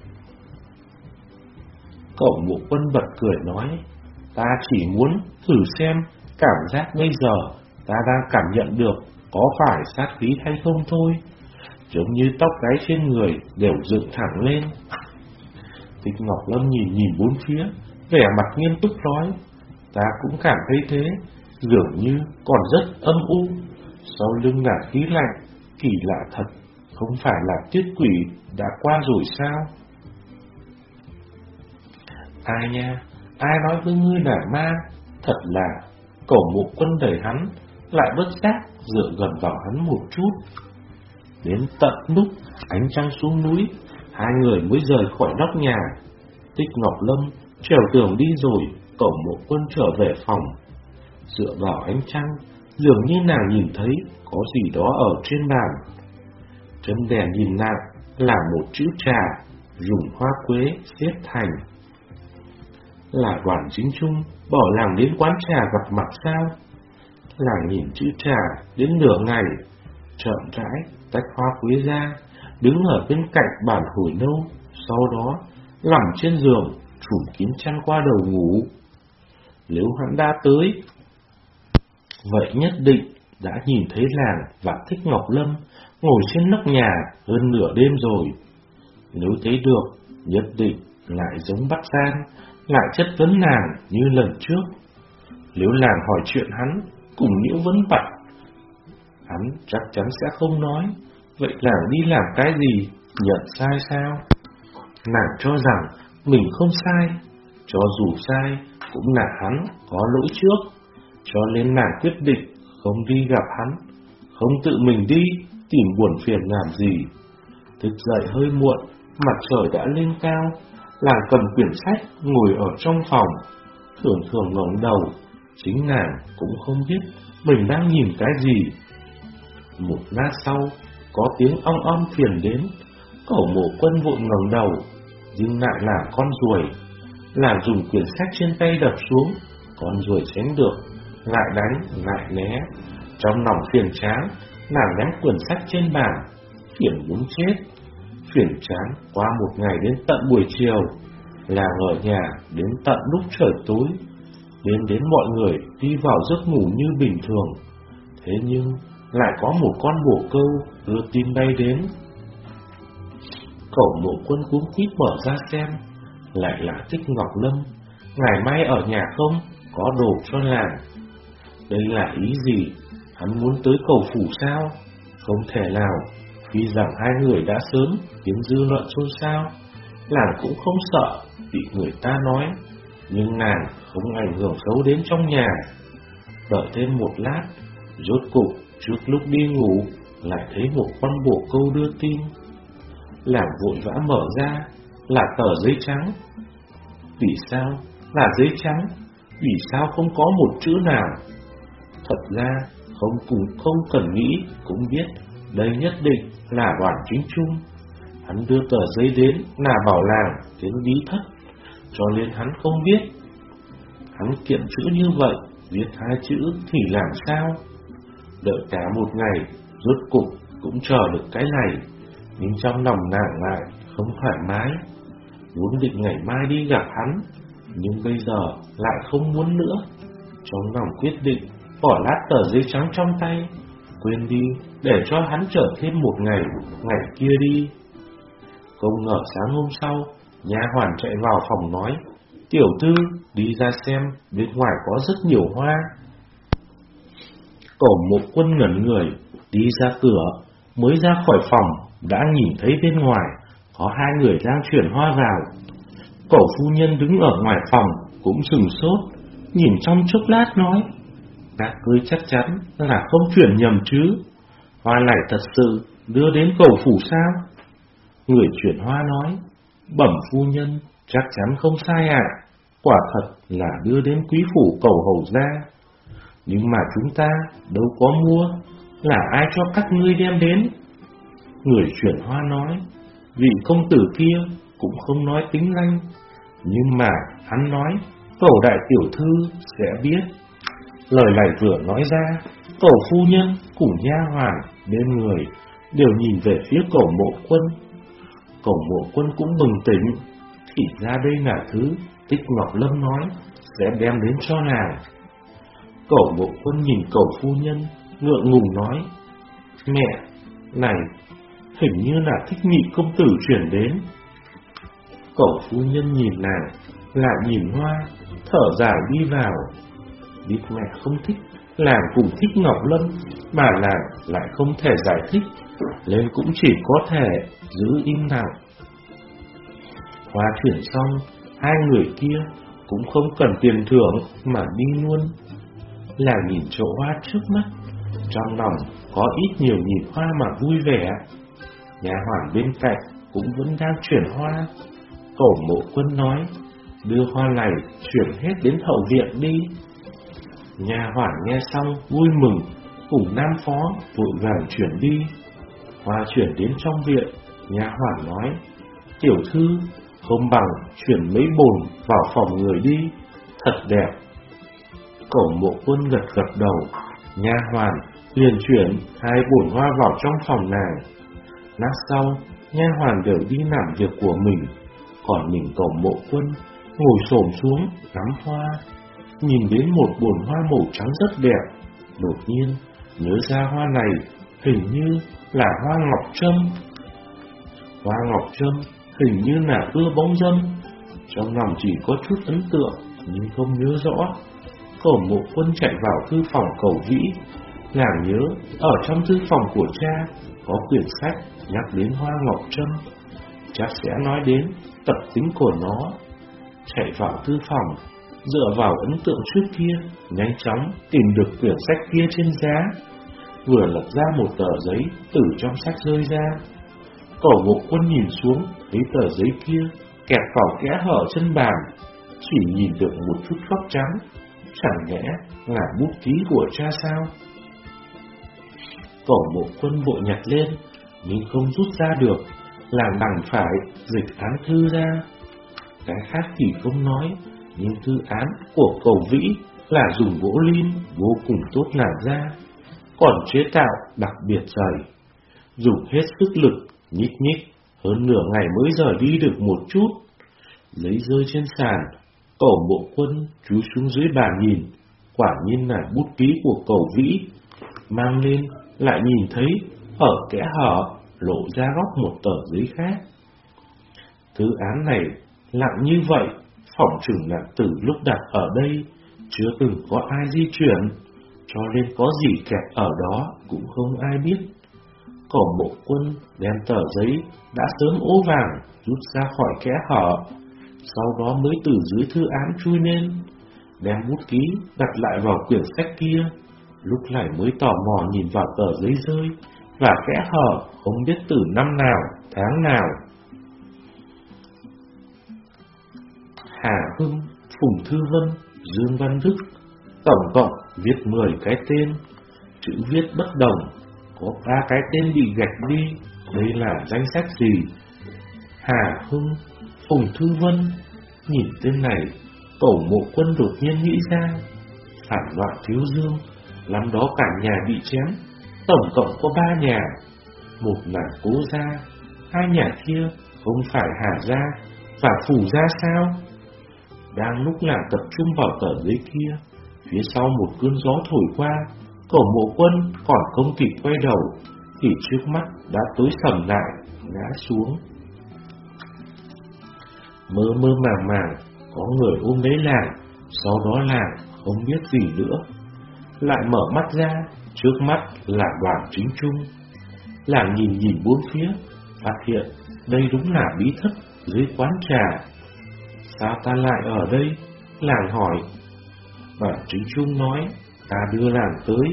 Cẩu Mộ Quân bật cười nói, ta chỉ muốn thử xem cảm giác bây giờ ta đang cảm nhận được có phải sát khí hay không thôi. Giống như tóc gáy trên người đều dựng thẳng lên. Thích Ngọc Lâm nhìn nhìn bốn phía, vẻ mặt nghiêm túc nói, ta cũng cảm thấy thế, dường như còn rất âm u. Sau lưng là khí lạnh, kỳ lạ thật, không phải là tiết quỷ đã qua rồi sao? Ai nha, ai nói với ngươi là ma? Thật là. Cẩu Mộ Quân đẩy hắn, lại bất giác dựa gần vào hắn một chút. Đến tận lúc ánh trăng xuống núi, hai người mới rời khỏi nóc nhà. Thích Ngọc Lâm trèo tường đi rồi, Cẩu Mộ Quân trở về phòng. Dựa vào ánh trăng, dường như nàng nhìn thấy có gì đó ở trên bàn. Trên đèn nhìn lại là một chữ trà, dùng hoa quế xếp thành. Là Đoàn Chính Trung bỏ làng đến quán trà gặp mặt sao? Làng nhìn chữ trà đến nửa ngày, chậm rãi tách hoa quế ra, đứng ở bên cạnh bàn hồi lâu, sau đó nằm trên giường, trùm kín chăn qua đầu ngủ. Nếu hắn đã tới, vậy nhất định đã nhìn thấy làng và Thích Ngọc Lâm ngồi trên nóc nhà hơn nửa đêm rồi. Nếu thấy được, nhất định lại giống bắt gian, lại chất vấn nàng như lần trước. Nếu làng hỏi chuyện hắn, cùng nhiễu vấn vặt, hắn chắc chắn sẽ không nói. Vậy làng đi làm cái gì? Nhận sai sao? Nàng cho rằng mình không sai, cho dù sai cũng là hắn có lỗi trước, cho nên nàng quyết định không đi gặp hắn, không tự mình đi tìm buồn phiền làm gì. Thức dậy hơi muộn, mặt trời đã lên cao, nàng cầm quyển sách ngồi ở trong phòng, thường thường ngẩng đầu, chính nàng cũng không biết mình đang nhìn cái gì. Một lát sau, có tiếng ong ong truyền đến. Cẩu Mộ Quân vội ngẩng đầu, nhưng lại là con ruồi. Nàng dùng quyển sách trên tay đập xuống, con ruồi tránh được, lại đánh, lại né. Trong lòng phiền chán, nàng ném quyển sách trên bàn, phiền muốn chết. Phiền chán qua một ngày đến tận buổi chiều, làng ở nhà đến tận lúc trời tối. Đến đến mọi người đi vào giấc ngủ như bình thường. Thế nhưng lại có một con bồ câu đưa tin bay đến. Cẩu Mộ Quân cuống quýt mở ra xem, lại là Tích Ngọc Lâm. Ngày mai ở nhà không? Có đồ cho làng. Đây là ý gì? Hắn muốn tới cầu phủ sao? Không thể nào, vì rằng hai người đã sớm khiến dư luận xôn xao. Làng cũng không sợ bị người ta nói, nhưng nàng không ảnh hưởng xấu đến trong nhà. Đợi thêm một lát, rốt cục trước lúc đi ngủ lại thấy một con bồ câu đưa tin. Làng vội vã mở ra, là tờ giấy trắng. Vì sao là giấy trắng? Vì sao không có một chữ nào? Thật ra không cùng không cần nghĩ cũng biết đây nhất định là Đoàn Chính Trung. Hắn đưa tờ giấy đến là bảo làng đến bí thất, cho nên hắn không biết. Hắn kiện chữ như vậy, viết hai chữ thì làm sao? Đợi cả một ngày, rốt cục cũng chờ được cái này, nhưng trong lòng nàng lại không thoải mái. Vốn định ngày mai đi gặp hắn, nhưng bây giờ lại không muốn nữa. Trong lòng quyết định bỏ lát tờ giấy trắng trong tay, quên đi để cho hắn chờ thêm một ngày, ngày kia đi. Không ngờ sáng hôm sau, nha hoàn chạy vào phòng nói: "Tiểu thư, đi ra xem, bên ngoài có rất nhiều hoa." Cẩu Mộ Quân ngẩn người, đi ra cửa, mới ra khỏi phòng, đã nhìn thấy bên ngoài có hai người đang chuyển hoa vào. Cẩu phu nhân đứng ở ngoài phòng cũng sửng sốt, nhìn trong chốc lát nói: "Các ngươi chắc chắn là không chuyển nhầm chứ? Hoa này thật sự đưa đến cầu phủ sao?" Người chuyển hoa nói: "Bẩm phu nhân, chắc chắn không sai ạ. Quả thật là đưa đến quý phủ cầu hầu gia. Nhưng mà chúng ta đâu có mua, là ai cho các ngươi đem đến?" Người chuyển hoa nói: "Vị công tử kia cũng không nói tính danh, nhưng mà hắn nói cẩu đại tiểu thư sẽ biết." Lời này vừa nói ra, cẩu phu nhân cùng nha hoàn bên người đều nhìn về phía Cẩu Mộ Quân. Cẩu Mộ Quân cũng bừng tỉnh, thì ra đây là thứ Tích Ngọc Lâm nói sẽ đem đến cho nàng. Cẩu Mộ Quân nhìn cẩu phu nhân, ngượng ngùng nói: "Mẹ, này, hình như là Thích Nhị công tử chuyển đến." Cẩu phu nhân nhìn nàng, lại nhìn hoa, thở dài đi vào. Biết mẹ không thích, nàng cùng thích Ngọc Lâm, mà nàng lại không thể giải thích, nên cũng chỉ có thể giữ im lặng. Hoa chuyển xong, hai người kia cũng không cần tiền thưởng mà đi luôn. Nàng nhìn chỗ hoa trước mắt, trong lòng có ít nhiều nhìn hoa mà vui vẻ. Nhà hoàn bên cạnh cũng vẫn đang chuyển hoa. Cẩu Mộ Quân nói: "Đưa hoa này chuyển hết đến hậu viện đi." Nhà hoàn nghe xong vui mừng, cùng nam phó vội vàng chuyển đi. Hoa chuyển đến trong viện, nhà hoàn nói: "Tiểu thư, không bằng chuyển mấy bồn vào phòng người đi, thật đẹp." Cẩu Mộ Quân gật gật đầu, nha hoàn liền chuyển hai bồn hoa vào trong phòng nàng. Lát sau, nha hoàn đều đi làm việc của mình, còn mình Cẩu Mộ Quân ngồi xổm xuống ngắm hoa, nhìn đến một bồn hoa màu trắng rất đẹp, đột nhiên nhớ ra hoa này hình như là hoa ngọc trâm. Hoa ngọc trâm hình như là ưa bóng dâm, trong lòng chỉ có chút ấn tượng nhưng không nhớ rõ. Cẩu Mộ Quân chạy vào thư phòng Cẩu Vĩ, nàng nhớ ở trong thư phòng của cha có quyển sách nhắc đến hoa ngọc trâm, chắc sẽ nói đến tập tính của nó. Chạy vào thư phòng, dựa vào ấn tượng trước kia, nhanh chóng tìm được quyển sách kia trên giá, vừa lật ra một tờ giấy từ trong sách rơi ra. Cẩu Mộ Quân nhìn xuống, thấy tờ giấy kia kẹp vào kẽ hở chân bàn, chỉ nhìn được một chút góc trắng, chẳng lẽ là bút ký của cha sao? Cẩu Mộ Quân vội nhặt lên, nhưng không rút ra được, làng đành phải dịch án thư ra. Cái khác thì không nói, nhưng thư án của Cẩu Vĩ là dùng gỗ lim vô cùng tốt làm ra, còn chế tạo đặc biệt dày. Dùng hết sức lực, nhích nhích, hơn nửa ngày mới rời đi được một chút. Giấy rơi trên sàn, Cẩu Mộ Quân chú xuống dưới bàn nhìn, quả nhiên là bút ký của Cẩu Vĩ. Mang lên, lại nhìn thấy ở kẽ hở lộ ra góc một tờ giấy khác. Thư án này nặng như vậy, phỏng chừng là từ lúc đặt ở đây chưa từng có ai di chuyển, cho nên có gì kẹt ở đó cũng không ai biết. Cẩu Mộ Quân đem tờ giấy đã sớm ố vàng rút ra khỏi kẽ hở, sau đó mới từ dưới thư án chui lên, đem bút ký đặt lại vào quyển sách kia. Lúc này mới tò mò nhìn vào tờ giấy rơi và kẽ hở không biết từ năm nào, tháng nào. Hà Hưng, Phùng Thư Vân, Dương Văn Đức, tổng cộng viết mười cái tên. Chữ viết bất đồng, có ba cái tên bị gạch đi. Đây là danh sách gì? Hà Hưng, Phùng Thư Vân. Nhìn tên này, Cẩu Mộ Quân đột nhiên nghĩ ra, phản loạn Thiếu Dương, năm đó cả nhà bị chém, tổng cộng có ba nhà. Một là Cố gia, hai nhà kia không phải Hà gia và Phủ gia sao? Đang lúc là tập trung vào tờ giấy kia, phía sau một cơn gió thổi qua, Cẩu Mộ Quân còn không kịp quay đầu thì trước mắt đã tối sầm lại, ngã xuống. Mơ mơ màng màng, có người ôm lấy làng, sau đó làng không biết gì nữa. Lại mở mắt ra, trước mắt là Đoàn Chính Trung. Làng nhìn nhìn bốn phía, phát hiện đây đúng là bí thất dưới quán trà. Sao ta lại ở đây? Làng hỏi. Đoàn Chính Trung nói, ta đưa làng tới.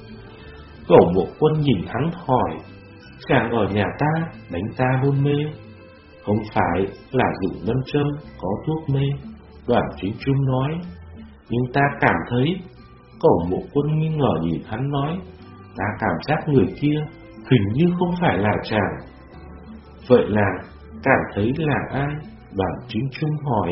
Cẩu Mộ Quân nhìn hắn hỏi, chàng ở nhà ta đánh ta hôn mê, không phải là dùng ngân châm có thuốc mê. Đoàn Chính Trung nói, nhưng ta cảm thấy. Cẩu Mộ Quân nghi ngờ nhìn hắn nói, ta cảm giác người kia hình như không phải là chàng. Vậy là cảm thấy là ai? Đoàn Chính Trung hỏi.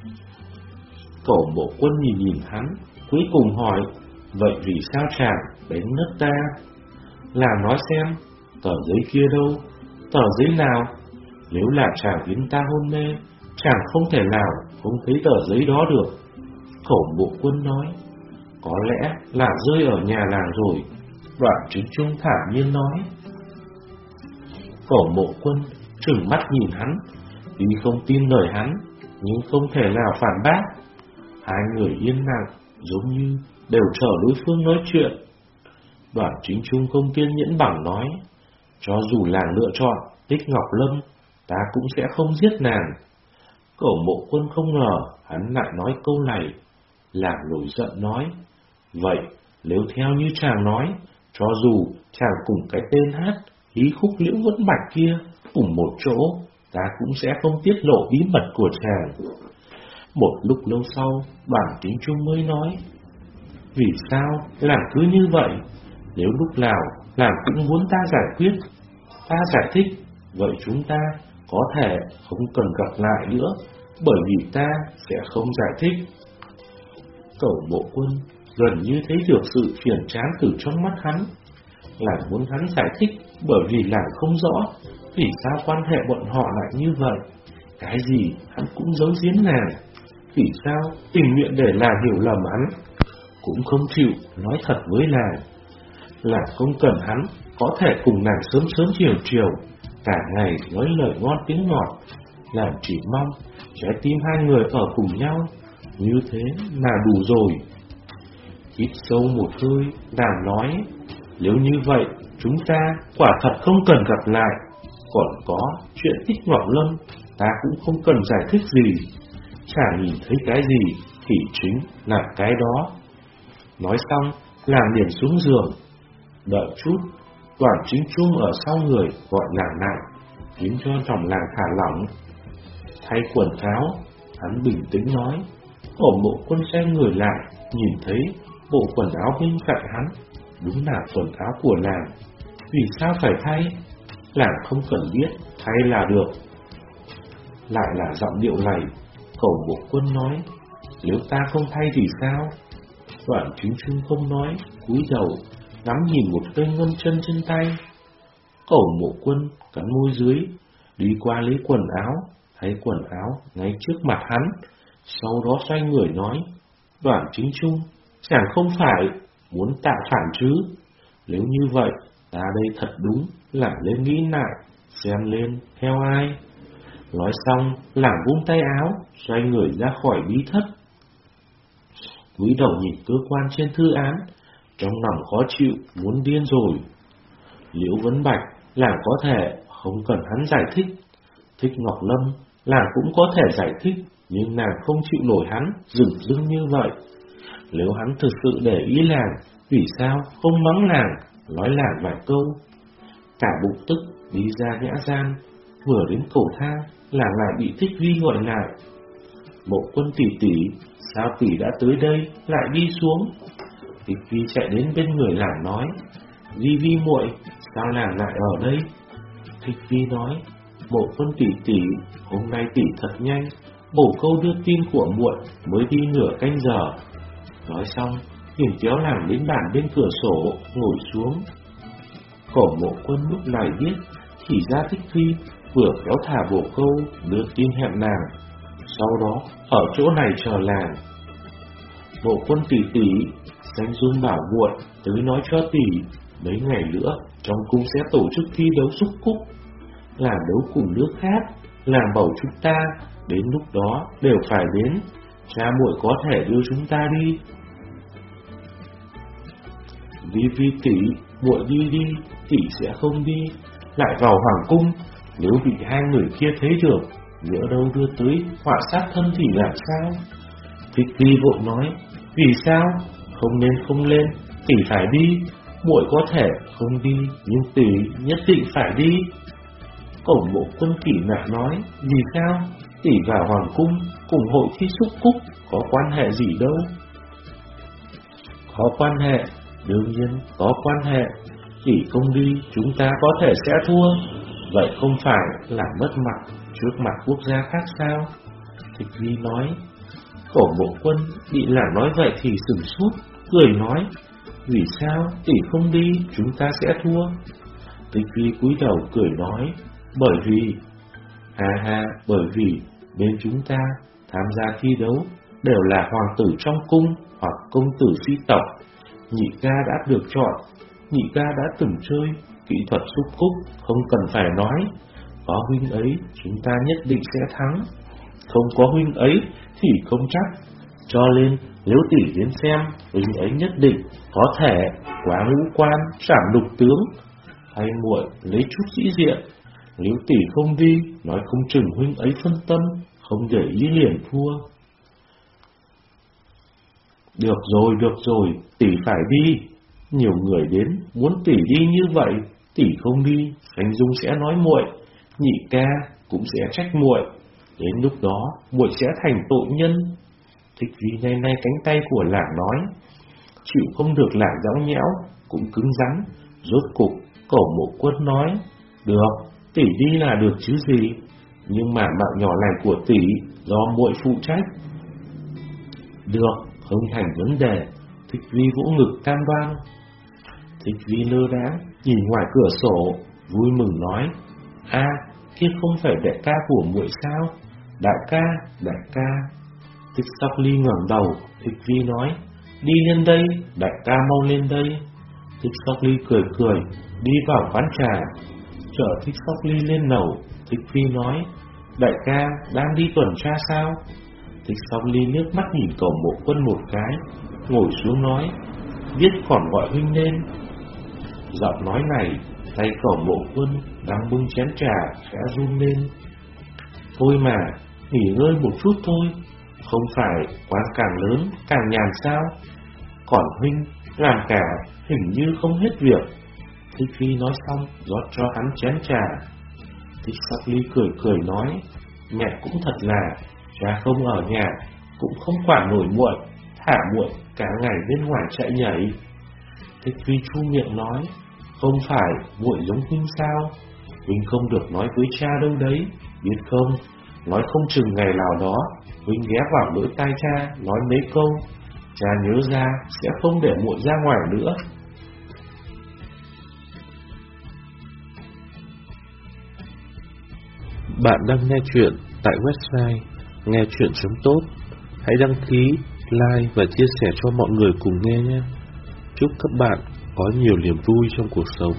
Cẩu Mộ Quân nhìn nhìn hắn, cuối cùng hỏi, vậy vì sao chàng đánh ngất ta? Là nói xem, tờ giấy kia đâu? Tờ giấy nào? Nếu là chàng khiến ta hôn mê, chàng không thể nào không thấy tờ giấy đó được. Cẩu Mộ Quân nói, có lẽ là rơi ở nhà làng rồi. Đoàn Chính Trung thản nhiên nói. Cẩu Mộ Quân trừng mắt nhìn hắn, tuy không tin lời hắn, nhưng không thể nào phản bác. Hai người yên lặng, giống như đều chờ đối phương nói chuyện. Đoàn Chính Trung không kiên nhẫn bằng nói, cho dù làng lựa chọn Tích Ngọc Lâm, ta cũng sẽ không giết nàng. Cẩu Mộ Quân không ngờ hắn lại nói câu này. Làng nổi giận nói, vậy nếu theo như chàng nói, cho dù chàng cùng cái tên hát hí khúc Liễu Vẫn Bạch kia cùng một chỗ, ta cũng sẽ không tiết lộ bí mật của chàng. Một lúc lâu sau, Đoàn Chính Trung mới nói, vì sao làng cứ như vậy? Nếu lúc nào làng cũng muốn ta giải quyết, ta giải thích, vậy chúng ta có thể không cần gặp lại nữa, bởi vì ta sẽ không giải thích. Cẩu Mộ Quân gần như thấy được sự phiền chán từ trong mắt hắn. Làng muốn hắn giải thích, bởi vì làng không rõ vì sao quan hệ bọn họ lại như vậy. Cái gì hắn cũng giấu giếm nàng. Vì sao tình nguyện để làng hiểu lầm hắn, cũng không chịu nói thật với làng. Làng không cần hắn có thể cùng nàng sớm sớm chiều chiều, cả ngày nói lời ngon tiếng ngọt. Làng chỉ mong trái tim hai người ở cùng nhau, như thế là đủ rồi. Hít sâu một hơi, nàng nói, nếu như vậy chúng ta quả thật không cần gặp lại. Còn có chuyện Tích Ngọc Lâm, ta cũng không cần giải thích gì. Chả nhìn thấy cái gì thì chính là cái đó. Nói xong, làng liền xuống giường. Đợi chút, Đoàn Chính Trung ở sau người gọi nàng lại, khiến cho lòng làng thả lỏng. Thay quần áo, hắn bình tĩnh nói. Cẩu Mộ Quân xoay người lại, nhìn thấy bộ quần áo bên cạnh hắn đúng là quần áo của làng. Vì sao phải thay? làng không cần biết, thay là được. Lại là giọng điệu này, Cẩu Mộ Quân nói, nếu ta không thay thì sao? Đoạn Chính Trung không nói, cúi đầu ngắm nhìn một cây ngân chân trên tay. Cẩu Mộ Quân cắn môi dưới, đi qua lấy quần áo, thấy quần áo ngay trước mặt hắn, sau đó xoay người nói, Đoạn Chính Trung, chàng không phải muốn tạo phản chứ? Nếu như vậy, ta đây thật đúng là lên nghĩ lại, xem lên theo ai. Nói xong, làng vung tay áo, xoay người ra khỏi bí thất. Cúi đầu nhìn cơ quan trên thư án, trong lòng khó chịu, muốn điên rồi. Liễu Vấn Bạch, làng có thể không cần hắn giải thích. Thích Ngọc Lâm, làng cũng có thể giải thích, nhưng nàng không chịu nổi hắn dửng dưng như vậy. Nếu hắn thực sự để ý làng, vì sao không mắng làng, nói làng vài câu? Cả bụng tức đi ra nhã gian, vừa đến cầu thang, làng lại bị Thích Vi gọi lại. Mộ Quân tỷ tỷ, sao tỷ đã tới đây, lại đi xuống? Thích Vi chạy đến bên người làng nói, Vi Vi muội, sao làng lại ở đây? Thích Vi nói, Mộ Quân tỷ tỷ, hôm nay tỷ thật nhanh, bổ câu đưa tin của muội mới đi nửa canh giờ. Nói xong, liền kéo làng đến bàn bên cửa sổ, ngồi xuống. Cẩu Mộ Quân lúc này biết, thì ra Thích Vi vừa kéo thả bổ câu đưa tin hẹn nàng, sau đó ở chỗ này chờ làng. Mộ Quân tỷ tỷ, Danh Dung bảo muội tới nói cho tỷ, mấy ngày nữa trong cung sẽ tổ chức thi đấu xúc cúc, làm đấu cùng nước khác, làm bầu chúng ta, đến lúc đó đều phải đến, cha muội có thể đưa chúng ta đi. Vi Vi tỷ, muội đi đi, tỷ sẽ không đi, lại vào hoàng cung, nếu bị hai người kia thấy được, nhỡ đâu đưa tới họa sát thân thì làm sao? Thích Vi vội nói, vì sao? Không nên không lên, tỷ phải đi, muội có thể không đi, nhưng tỷ nhất định phải đi. Cẩu Mộ Quân kỳ lạ nói, vì sao? Tỷ vào hoàng cung cùng hội thi xúc cúc có quan hệ gì đâu? Có quan hệ, đương nhiên có quan hệ. Tỷ không đi, chúng ta có thể sẽ thua. Vậy không phải là mất mặt trước mặt quốc gia khác sao? Thích Vi nói. Cẩu Mộ Quân bị làng nói vậy thì sửng sốt, cười nói, vì sao tỷ không đi, chúng ta sẽ thua? Thích Vi cúi đầu cười nói, bởi vì, ha ha, bởi vì bên chúng ta tham gia thi đấu đều là hoàng tử trong cung hoặc công tử phi tộc. Nhị ca đã được chọn, nhị ca đã từng chơi kỹ thuật xúc cúc, không cần phải nói. Có huynh ấy, chúng ta nhất định sẽ thắng. Không có huynh ấy thì không chắc. Cho nên, nếu tỷ đến xem, huynh ấy nhất định có thể quá ngũ quan, trảm lục tướng. Hay muội lấy chút sĩ diện. Nếu tỷ không đi, nói không chừng huynh ấy phân tâm, không để ý liền thua. Được rồi, được rồi, tỷ phải đi. Nhiều người đến, muốn tỷ đi như vậy, tỷ không đi, Khánh Dung sẽ nói muội, nhị ca cũng sẽ trách muội. Đến lúc đó, muội sẽ thành tội nhân. Thích Vi ngay nay cánh tay của làng nói, chịu không được làng dõng nhẽo, cũng cứng rắn. Rốt cục, Cẩu Mộ Quân nói, được, tỷ đi là được chứ gì, nhưng mà mạng nhỏ này của tỷ do muội phụ trách. Được, không thành vấn đề. Thích Vi vỗ ngực cam đoan. Thích Vi lơ đãng nhìn ngoài cửa sổ, vui mừng nói, a, kia không phải đại ca của muội sao? Đại ca, đại ca. Thích Sóc Ly ngẩng đầu, Thích Vi nói, đi lên đây, đại ca mau lên đây. Thích Sóc Ly cười cười, đi vào quán trà. Chở Thích Sóc Ly lên lầu, Thích Vi nói, đại ca đang đi tuần tra sao? Thích Sóc Ly nước mắt nhìn Cẩu Mộ Quân một cái, ngồi xuống nói, biết còn gọi huynh lên. Giọng nói này, tay Cẩu Mộ Quân đang bưng chén trà khẽ run lên. Thôi mà, nghỉ ngơi một chút thôi, không phải quán càng lớn càng nhàn sao? Còn huynh làm cả hình như không hết việc. Thích Vi nói xong rót cho hắn chén trà. Thích Sóc Ly cười cười nói, mẹ cũng thật là, cha không ở nhà cũng không quản nổi muội, thả muội cả ngày bên ngoài chạy nhảy. Thích Vi chu miệng nói, không phải muội giống huynh sao? Huynh không được nói với cha đâu đấy, biết không? Nói không chừng ngày nào đó Huynh ghé vào lỗ tai cha nói mấy câu, cha nhớ ra sẽ không để muội ra ngoài nữa. Bạn đang nghe chuyện tại website nghe chuyện chấm tốt. Hãy đăng ký, like và chia sẻ cho mọi người cùng nghe nhé. Chúc các bạn có nhiều niềm vui trong cuộc sống.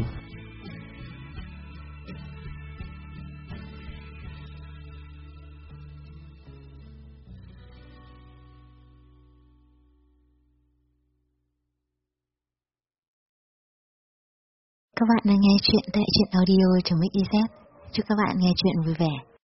Các bạn đang nghe chuyện tại truyện audio chấm x z. Chúc các bạn nghe chuyện vui vẻ.